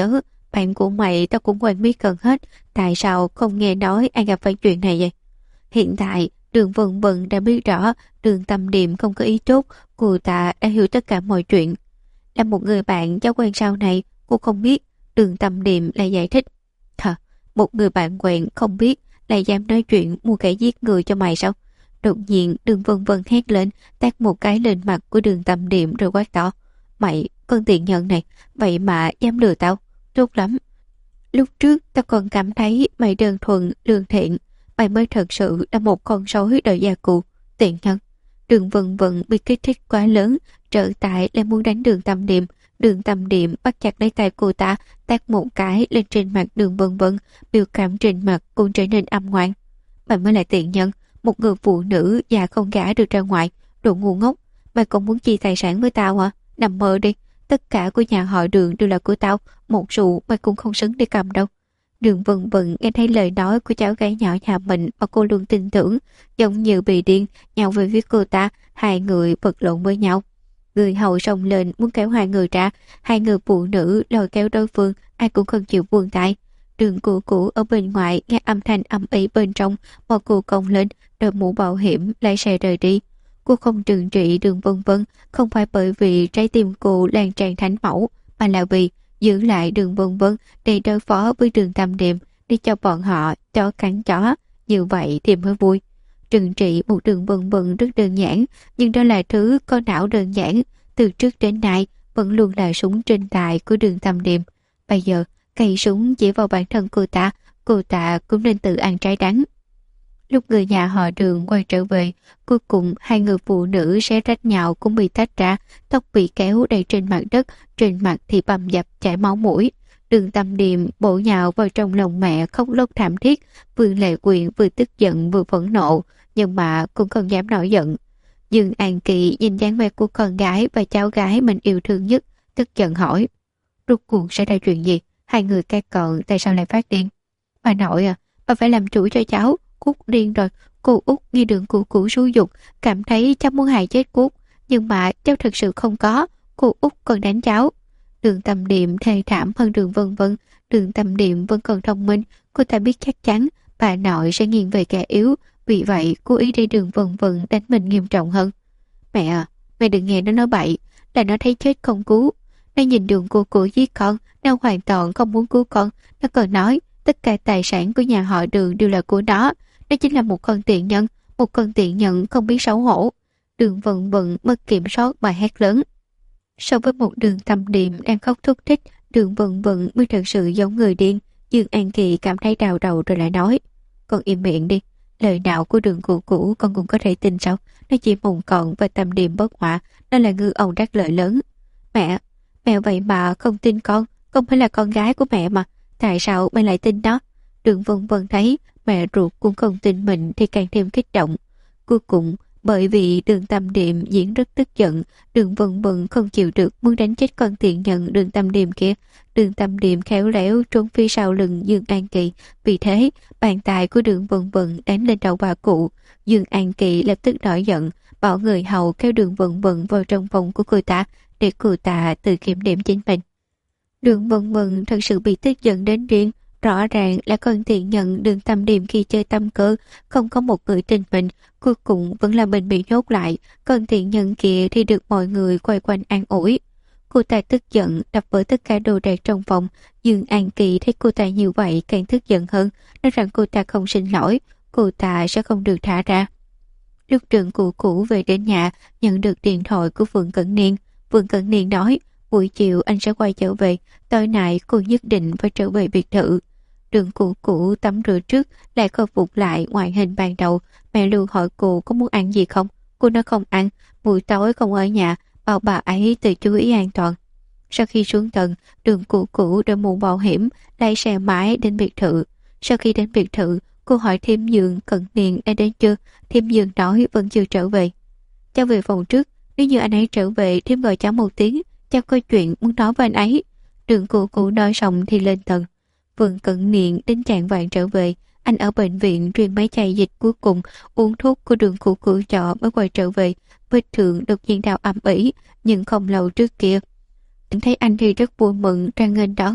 bạn của mày tao cũng quen biết gần hết, tại sao không nghe nói ai gặp phải chuyện này vậy? Hiện tại, Đường Vân Vân đã biết rõ Đường Tâm Điềm không có ý tốt, cô ta đã hiểu tất cả mọi chuyện. Là một người bạn cháu quen sau này, cô không biết. Đường Tâm Điềm lại giải thích. Hả? Một người bạn quen không biết lại dám nói chuyện mua kẻ giết người cho mày sao? Đột nhiên Đường Vân Vân hét lên, tát một cái lên mặt của Đường Tâm Điềm rồi quát to. Mày, con tiện nhân này, vậy mà dám lừa tao? Tốt lắm. Lúc trước tao còn cảm thấy mày đơn thuần, lương thiện. Mày mới thật sự là một con sói đời gia cụ. Tiện nhân. Đường Vân Vân bị kích thích quá lớn, trở tại lại muốn đánh Đường Tâm Điềm. Đường Tâm Điềm bắt chặt lấy tay cô ta, tát một cái lên trên mặt Đường Vân Vân, biểu cảm trên mặt cũng trở nên âm ngoan. Mày mới là tiện nhân, một người phụ nữ già không gả được ra ngoài, đồ ngu ngốc. Mày còn muốn chia tài sản với tao hả? Nằm mơ đi, tất cả của nhà họ Đường đều là của tao, một xu mày cũng không xứng để cầm đâu. Đường Vân Vân nghe thấy lời nói của cháu gái nhỏ nhà mình mà cô luôn tin tưởng, giống như bị điên, nhào về phía cô ta, hai người vật lộn với nhau. Người hầu xông lên muốn kéo hai người ra, hai người phụ nữ lôi kéo đối phương, ai cũng không chịu buông tay. Đường Cũ ở bên ngoài nghe âm thanh ầm ĩ bên trong, mà cô cong lên, đội mũ bảo hiểm lại xe rời đi. Cô không trừng trị Đường Vân Vân, không phải bởi vì trái tim cô lan tràn thánh mẫu, mà là vì giữ lại Đường Vân Vân để đối phó với Đường Tâm Điềm, để cho bọn họ chó cắn chó, như vậy thì mới vui. Trừng trị một Đường Vân Vân rất đơn giản, nhưng đó là thứ có não đơn giản, từ trước đến nay vẫn luôn là súng trên tay của Đường Tâm Điềm. Bây giờ cây súng chỉ vào bản thân cô ta cũng nên tự ăn trái đắng. Lúc người nhà họ Đường quay trở về, cuối cùng hai người phụ nữ xé rách nhau cũng bị tách ra, tóc bị kéo đầy trên mặt đất, trên mặt thì bầm dập chảy máu mũi. Đường Tâm Điềm bổ nhào vào trong lòng mẹ khóc lóc thảm thiết, vừa lệ quyền vừa tức giận vừa phẫn nộ, nhưng mà cũng không dám nổi giận. Dương An Kỳ nhìn dáng vẻ của con gái và cháu gái mình yêu thương nhất, tức giận hỏi. Rốt cuộc sẽ ra chuyện gì? Hai người cái cọn tại sao lại phát điên? Bà nội à, bà phải làm chủ cho cháu. Cút điên rồi. Cô Út nghe Đường Cũ xúi giục, cảm thấy cháu muốn hại chết Cút, nhưng mà cháu thực sự không có. Cô Út còn đánh cháu. Đường Tâm Điềm thê thảm hơn Đường Vân Vân. Đường Tâm Điềm vẫn còn thông minh, cô ta biết chắc chắn bà nội sẽ nghiêng về kẻ yếu, vì vậy cố ý để Đường Vân Vân đánh mình nghiêm trọng hơn. Mẹ à, mẹ đừng nghe nó nói bậy, là nó thấy chết không cứu. Nó nhìn Đường Cũ giết con, nó hoàn toàn không muốn cứu con. Nó còn nói tất cả tài sản của nhà họ Đường đều là của nó. Nó chính là một con tiện nhân, một con tiện nhân không biết xấu hổ. Đường Vân Vân mất kiểm soát mà hét lớn. So với một Đường Tâm Điềm đang khóc thúc thích, Đường Vân Vân mới thật sự giống người điên. Dương An Kỳ cảm thấy đau đầu rồi lại nói. Con im miệng đi, lời nào của Đường Cũ con cũng có thể tin sao? Nó chỉ mùng còn và Tâm Điềm bất họa, nó là ngư ông đắc lợi lớn. Mẹ vậy mà không tin con phải là con gái của mẹ mà, tại sao mẹ lại tin nó? Đường Vân Vân thấy mẹ ruột cũng không tin mình thì càng thêm kích động. Cuối cùng, bởi vì Đường Tâm Điềm diễn rất tức giận, Đường Vân Vân không chịu được muốn đánh chết con tiện nhân Đường Tâm Điềm kia. Đường Tâm Điềm khéo léo trốn phía sau lưng Dương An Kỳ, vì thế bàn tay của Đường Vân Vân đánh lên đầu bà cụ. Dương An Kỳ lập tức nổi giận, bảo người hầu kéo Đường Vân Vân vào trong phòng của cô ta để cô ta tự kiểm điểm chính mình. Đường Vân Vân thật sự bị tức giận đến điên. Rõ ràng là con tiện nhân Đường Tâm Điềm khi chơi tâm cơ, không có một người tin mình, cuối cùng vẫn là mình bị nhốt lại, con tiện nhân kia thì được mọi người quay quanh an ủi. Cô ta tức giận đập vỡ tất cả đồ đạc trong phòng. Dương An Kỳ thấy cô ta như vậy càng tức giận hơn, nói rằng cô ta không xin lỗi, cô ta sẽ không được thả ra. Lúc Đường Cũ về đến nhà, nhận được điện thoại của Vương Cẩn Niên. Vương Cẩn Niên nói, buổi chiều anh sẽ quay trở về, tối nay cô nhất định phải trở về biệt thự. Đường Cũ tắm rửa trước, lại khôi phục lại ngoại hình ban đầu. Mẹ Lưu hỏi cô có muốn ăn gì không? Cô nói không ăn, buổi tối không ở nhà, bảo bà ấy tự chú ý an toàn. Sau khi xuống tầng, Đường Cũ đội mũ bảo hiểm, lái xe máy đến biệt thự. Sau khi đến biệt thự, cô hỏi Thiêm Dương Cẩn Niên đã đến chưa? Thiêm Dương nói vẫn chưa trở về. Cháu về phòng trước, nếu như anh ấy trở về, Thiêm gọi cháu một tiếng, cháu có chuyện muốn nói với anh ấy. Đường Cũ nói xong thì lên tầng. Vương Cẩn Niên đến chạng vạn trở về, anh ở bệnh viện truyền mấy chai dịch cuối cùng, uống thuốc của Đường Cũ cho mới quay trở về. Vết thương đột nhiên đau ầm ĩ, nhưng không lâu trước kia. Thấy anh thì rất vui mừng, đang nghênh đón.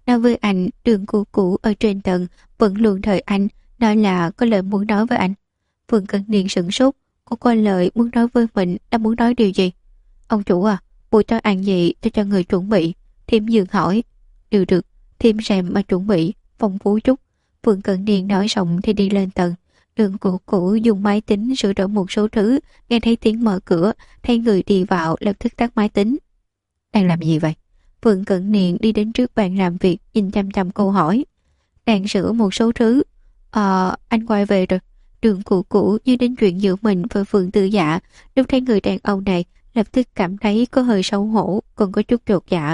nói với anh đường cũ ở trên tầng vẫn luôn đợi anh, nói là có lời muốn nói với anh. Phương Cẩn Niên sửng sốt, cô có lời muốn nói với mình đã muốn nói điều gì? Ông chủ à, buổi tối ăn gì tôi cho người chuẩn bị. Thiêm Dương hỏi. Được, Thiêm xem mà chuẩn bị, phong phú chút. Phương Cẩn Niên nói xong thì đi lên tầng. Đường cũ dùng máy tính sửa đổi một số thứ, nghe thấy tiếng mở cửa, thấy người đi vào lập tức tắt máy tính. Đang làm gì vậy? Phương Cẩn Niên đi đến trước bàn làm việc, nhìn chăm chăm câu hỏi. Đang sửa một số thứ. Anh quay về rồi. Đường cũ như đến chuyện giữa mình và Phượng Tư Dạ, lúc thấy người đàn ông này lập tức cảm thấy có hơi xấu hổ, còn có chút chột dạ.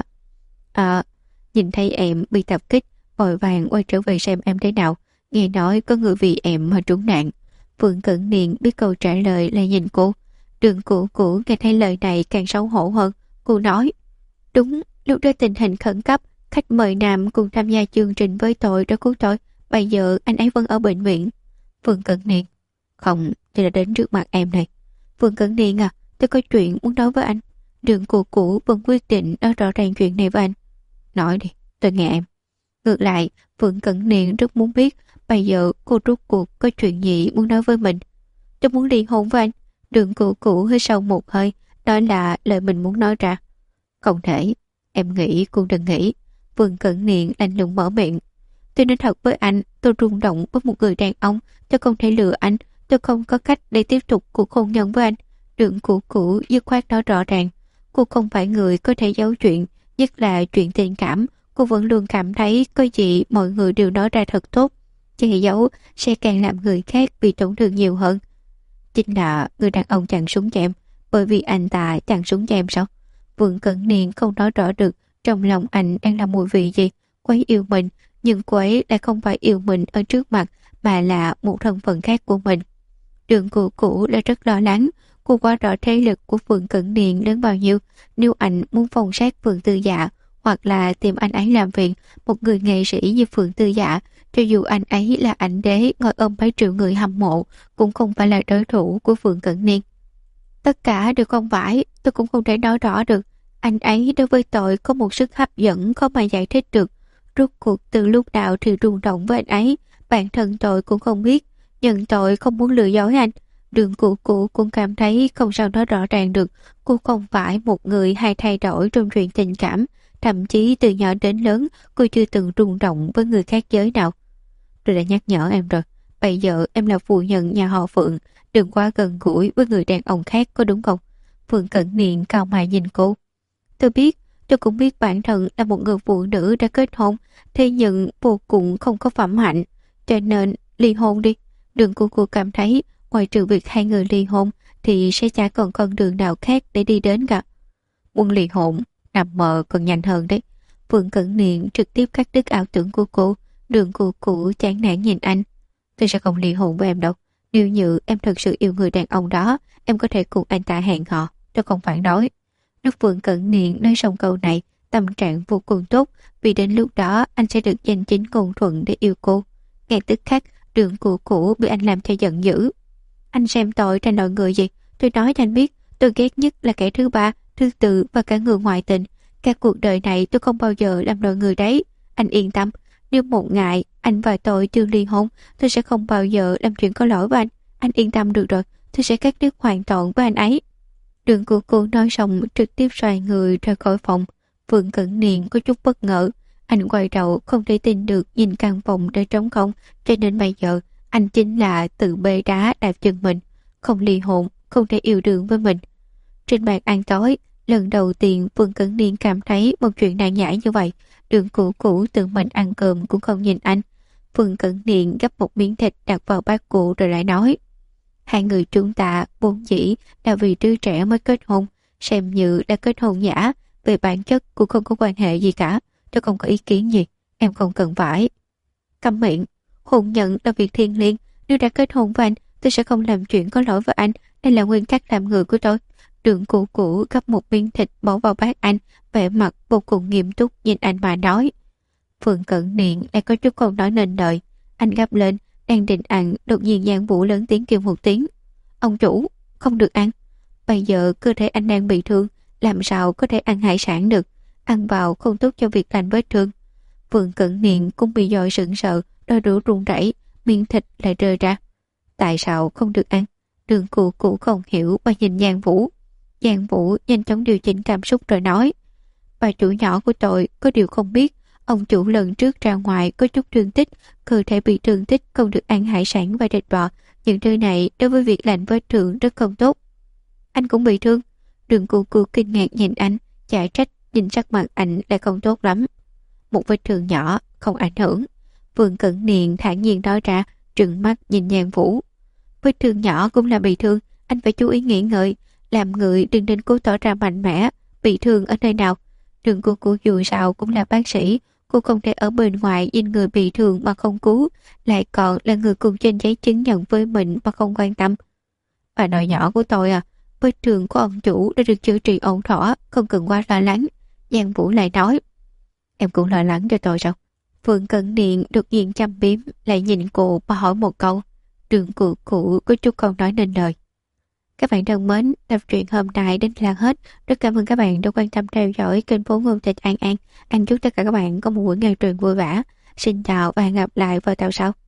Nhìn thấy em bị tập kích, vội vàng quay trở về xem em thế nào. Nghe nói có người vì em mà trúng nạn. Phượng Cẩn Niên biết câu trả lời là nhìn cô. Đường cũ nghe thấy lời này càng xấu hổ hơn. Cô nói, đúng, lúc đó tình hình khẩn cấp, khách mời nam cùng tham gia chương trình với tôi đã cứu tôi. Bây giờ anh ấy vẫn ở bệnh viện. Phương Cẩn Niên, không, tôi đã đến trước mặt em này. Phương Cẩn Niên à, tôi có chuyện muốn nói với anh. Đường cũ vẫn quyết định nói rõ ràng chuyện này với anh. Nói đi, tôi nghe em. Ngược lại, Phương Cẩn Niên rất muốn biết bây giờ cô rốt cuộc có chuyện gì muốn nói với mình. Tôi muốn ly hôn với anh. Đường cũ hơi sâu một hơi, đó là lời mình muốn nói ra. Không thể, em nghĩ cũng đừng nghĩ. Phương Cẩn Niên lạnh lùng mở miệng. Tôi nói thật với anh, tôi rung động với một người đàn ông, tôi không thể lừa anh, tôi không có cách để tiếp tục cuộc hôn nhân với anh. Đường cũ dứt khoát nói rõ ràng, cô không phải người có thể giấu chuyện, nhất là chuyện tình cảm, cô vẫn luôn cảm thấy có gì mọi người đều nói ra thật tốt. Che giấu sẽ càng làm người khác bị tổn thương nhiều hơn. Chính là người đàn ông chặn súng cho em, bởi vì anh ta chặn súng cho em sao? Vương Cẩn Niên không nói rõ được trong lòng anh đang là mùi vị gì. Cô ấy yêu mình, nhưng cô ấy lại không phải yêu mình ở trước mặt, mà là một thân phận khác của mình. Đường cũ là rất lo lắng, cô quá rõ thế lực của Phượng Cẩn Niên lớn bao nhiêu. Nếu anh muốn phòng sát Phượng Tư Dạ, hoặc là tìm anh ấy làm việc, một người nghệ sĩ như Phượng Tư Dạ, cho dù anh ấy là ảnh đế ngồi ôm mấy triệu người hâm mộ, cũng không phải là đối thủ của Phượng Cẩn Niên. Tất cả đều không phải, tôi cũng không thể nói rõ được. Anh ấy đối với tôi có một sức hấp dẫn khó mà giải thích được. Rốt cuộc từ lúc nào thì rung động với anh ấy, bản thân tôi cũng không biết, nhưng tôi không muốn lừa dối anh. Đường cũ cũng cảm thấy không sao nói rõ ràng được, cô không phải một người hay thay đổi trong chuyện tình cảm, thậm chí từ nhỏ đến lớn cô chưa từng rung động với người khác giới nào. Tôi đã nhắc nhở em rồi, bây giờ em là phu nhân nhà họ Phượng, đừng quá gần gũi với người đàn ông khác, có đúng không? Phượng Cẩn Niên cao mày nhìn cô. Tôi biết, tôi cũng biết bản thân là một người phụ nữ đã kết hôn, thế nhưng vô cùng không có phẩm hạnh, cho nên ly hôn đi. Đường của cô cảm thấy ngoài trừ việc hai người ly hôn thì sẽ chả còn con đường nào khác để đi đến cả. Muốn ly hôn, nằm mơ còn nhanh hơn đấy. Phượng Cẩn Niên trực tiếp cắt đứt ảo tưởng của cô. Đường cũ chán nản nhìn anh. Tôi sẽ không ly hôn với em đâu. Nếu như em thật sự yêu người đàn ông đó, em có thể cùng anh ta hẹn hò. Tôi không phản đối. Lúc Phượng Cẩn Niên nói xong câu này, tâm trạng vô cùng tốt, vì đến lúc đó anh sẽ được danh chính ngôn thuận để yêu cô. Ngay tức khắc, đường cũ bị anh làm cho giận dữ. Anh xem tội ra nỗi người gì? Tôi nói cho anh biết, tôi ghét nhất là kẻ thứ ba, thứ tư và cả người ngoại tình. Cả cuộc đời này tôi không bao giờ làm nỗi người đấy. Anh yên tâm, nếu một ngày anh và tôi chưa ly hôn, tôi sẽ không bao giờ làm chuyện có lỗi với anh. Anh yên tâm được rồi, tôi sẽ cắt đứt hoàn toàn với anh ấy. Đường cô nói xong trực tiếp xoay người ra khỏi phòng. Phượng Cẩn Niên có chút bất ngờ. Anh quay đầu không thể tin được nhìn căn phòng đã trống không, cho nên bây giờ anh chính là tự bê đá đạp chân mình. Không ly hôn, không thể yêu đương với mình. Trên bàn ăn tối, lần đầu tiên Phượng Cẩn Niên cảm thấy một chuyện nan giải như vậy. Đường cũ tự mình ăn cơm cũng không nhìn anh. Phượng Cẩn Niên gắp một miếng thịt đặt vào bát cụ rồi lại nói: hai người chúng ta vốn dĩ là vì đứa trẻ mới kết hôn, xem như đã kết hôn giả, về bản chất cũng không có quan hệ gì cả. Tôi không có ý kiến gì, em không cần phải. Câm miệng, hôn nhân là việc thiêng liêng, nếu đã kết hôn với anh, tôi sẽ không làm chuyện có lỗi với anh, đây là nguyên tắc làm người của tôi. Đường cũ gắp một miếng thịt bỏ vào bát anh, vẻ mặt vô cùng nghiêm túc nhìn anh mà nói. Phượng Cẩn Niên lại có chút không nói nên lời. Anh gắp lên, đang định ăn, đột nhiên Giang Vũ lớn tiếng kêu một tiếng: ông chủ, không được ăn. Bây giờ cơ thể anh đang bị thương, làm sao có thể ăn hải sản được, ăn vào không tốt cho việc lành vết thương. Vương Cẩn Niên cũng bị dội sững sờ, đôi đũa run rẩy, miếng thịt lại rơi ra. Tại sao không được ăn? Đường Cụ Cụ không hiểu và nhìn Giang Vũ. Giang Vũ nhanh chóng điều chỉnh cảm xúc rồi nói: bà chủ nhỏ của tôi có điều không biết, ông chủ lần trước ra ngoài có chút thương tích, cơ thể bị thương tích không được ăn hải sản và thịt bò, những thứ này đối với việc lành vết thương rất không tốt. Anh cũng bị thương? Đường Cụ Cụ kinh ngạc nhìn anh, chả trách nhìn sắc mặt anh lại không tốt lắm. Một vết thương nhỏ không ảnh hưởng. Vương Cẩn Niên thản nhiên nói ra, trừng mắt nhìn Giang Vũ. Vết thương nhỏ cũng là bị thương, anh phải chú ý nghỉ ngơi, làm người đừng nên cố tỏ ra mạnh mẽ. Bị thương ở nơi nào? Đường Cụ Cụ dù sao cũng là bác sĩ, cô không thể ở bên ngoài nhìn người bị thương mà không cứu, lại còn là người cùng trên giấy chứng nhận với mình mà không quan tâm. Bà nội nhỏ của tôi à, vết thương của ông chủ đã được chữa trị ổn thỏa, không cần quá lo lắng. Giang Vũ lại nói: em cũng lo lắng cho tôi sao? Vương Cẩn Niên đột nhiên chăm biếm, lại nhìn cô và hỏi một câu. Đường Cụ Cụ có chút không nói nên lời. Các bạn thân mến, tập truyện hôm nay đến là hết. Rất cảm ơn các bạn đã quan tâm theo dõi kênh Phố Ngôn Tình An An. An chúc tất cả các bạn có một buổi nghe truyện vui vẻ. Xin chào và hẹn gặp lại vào tuần sau.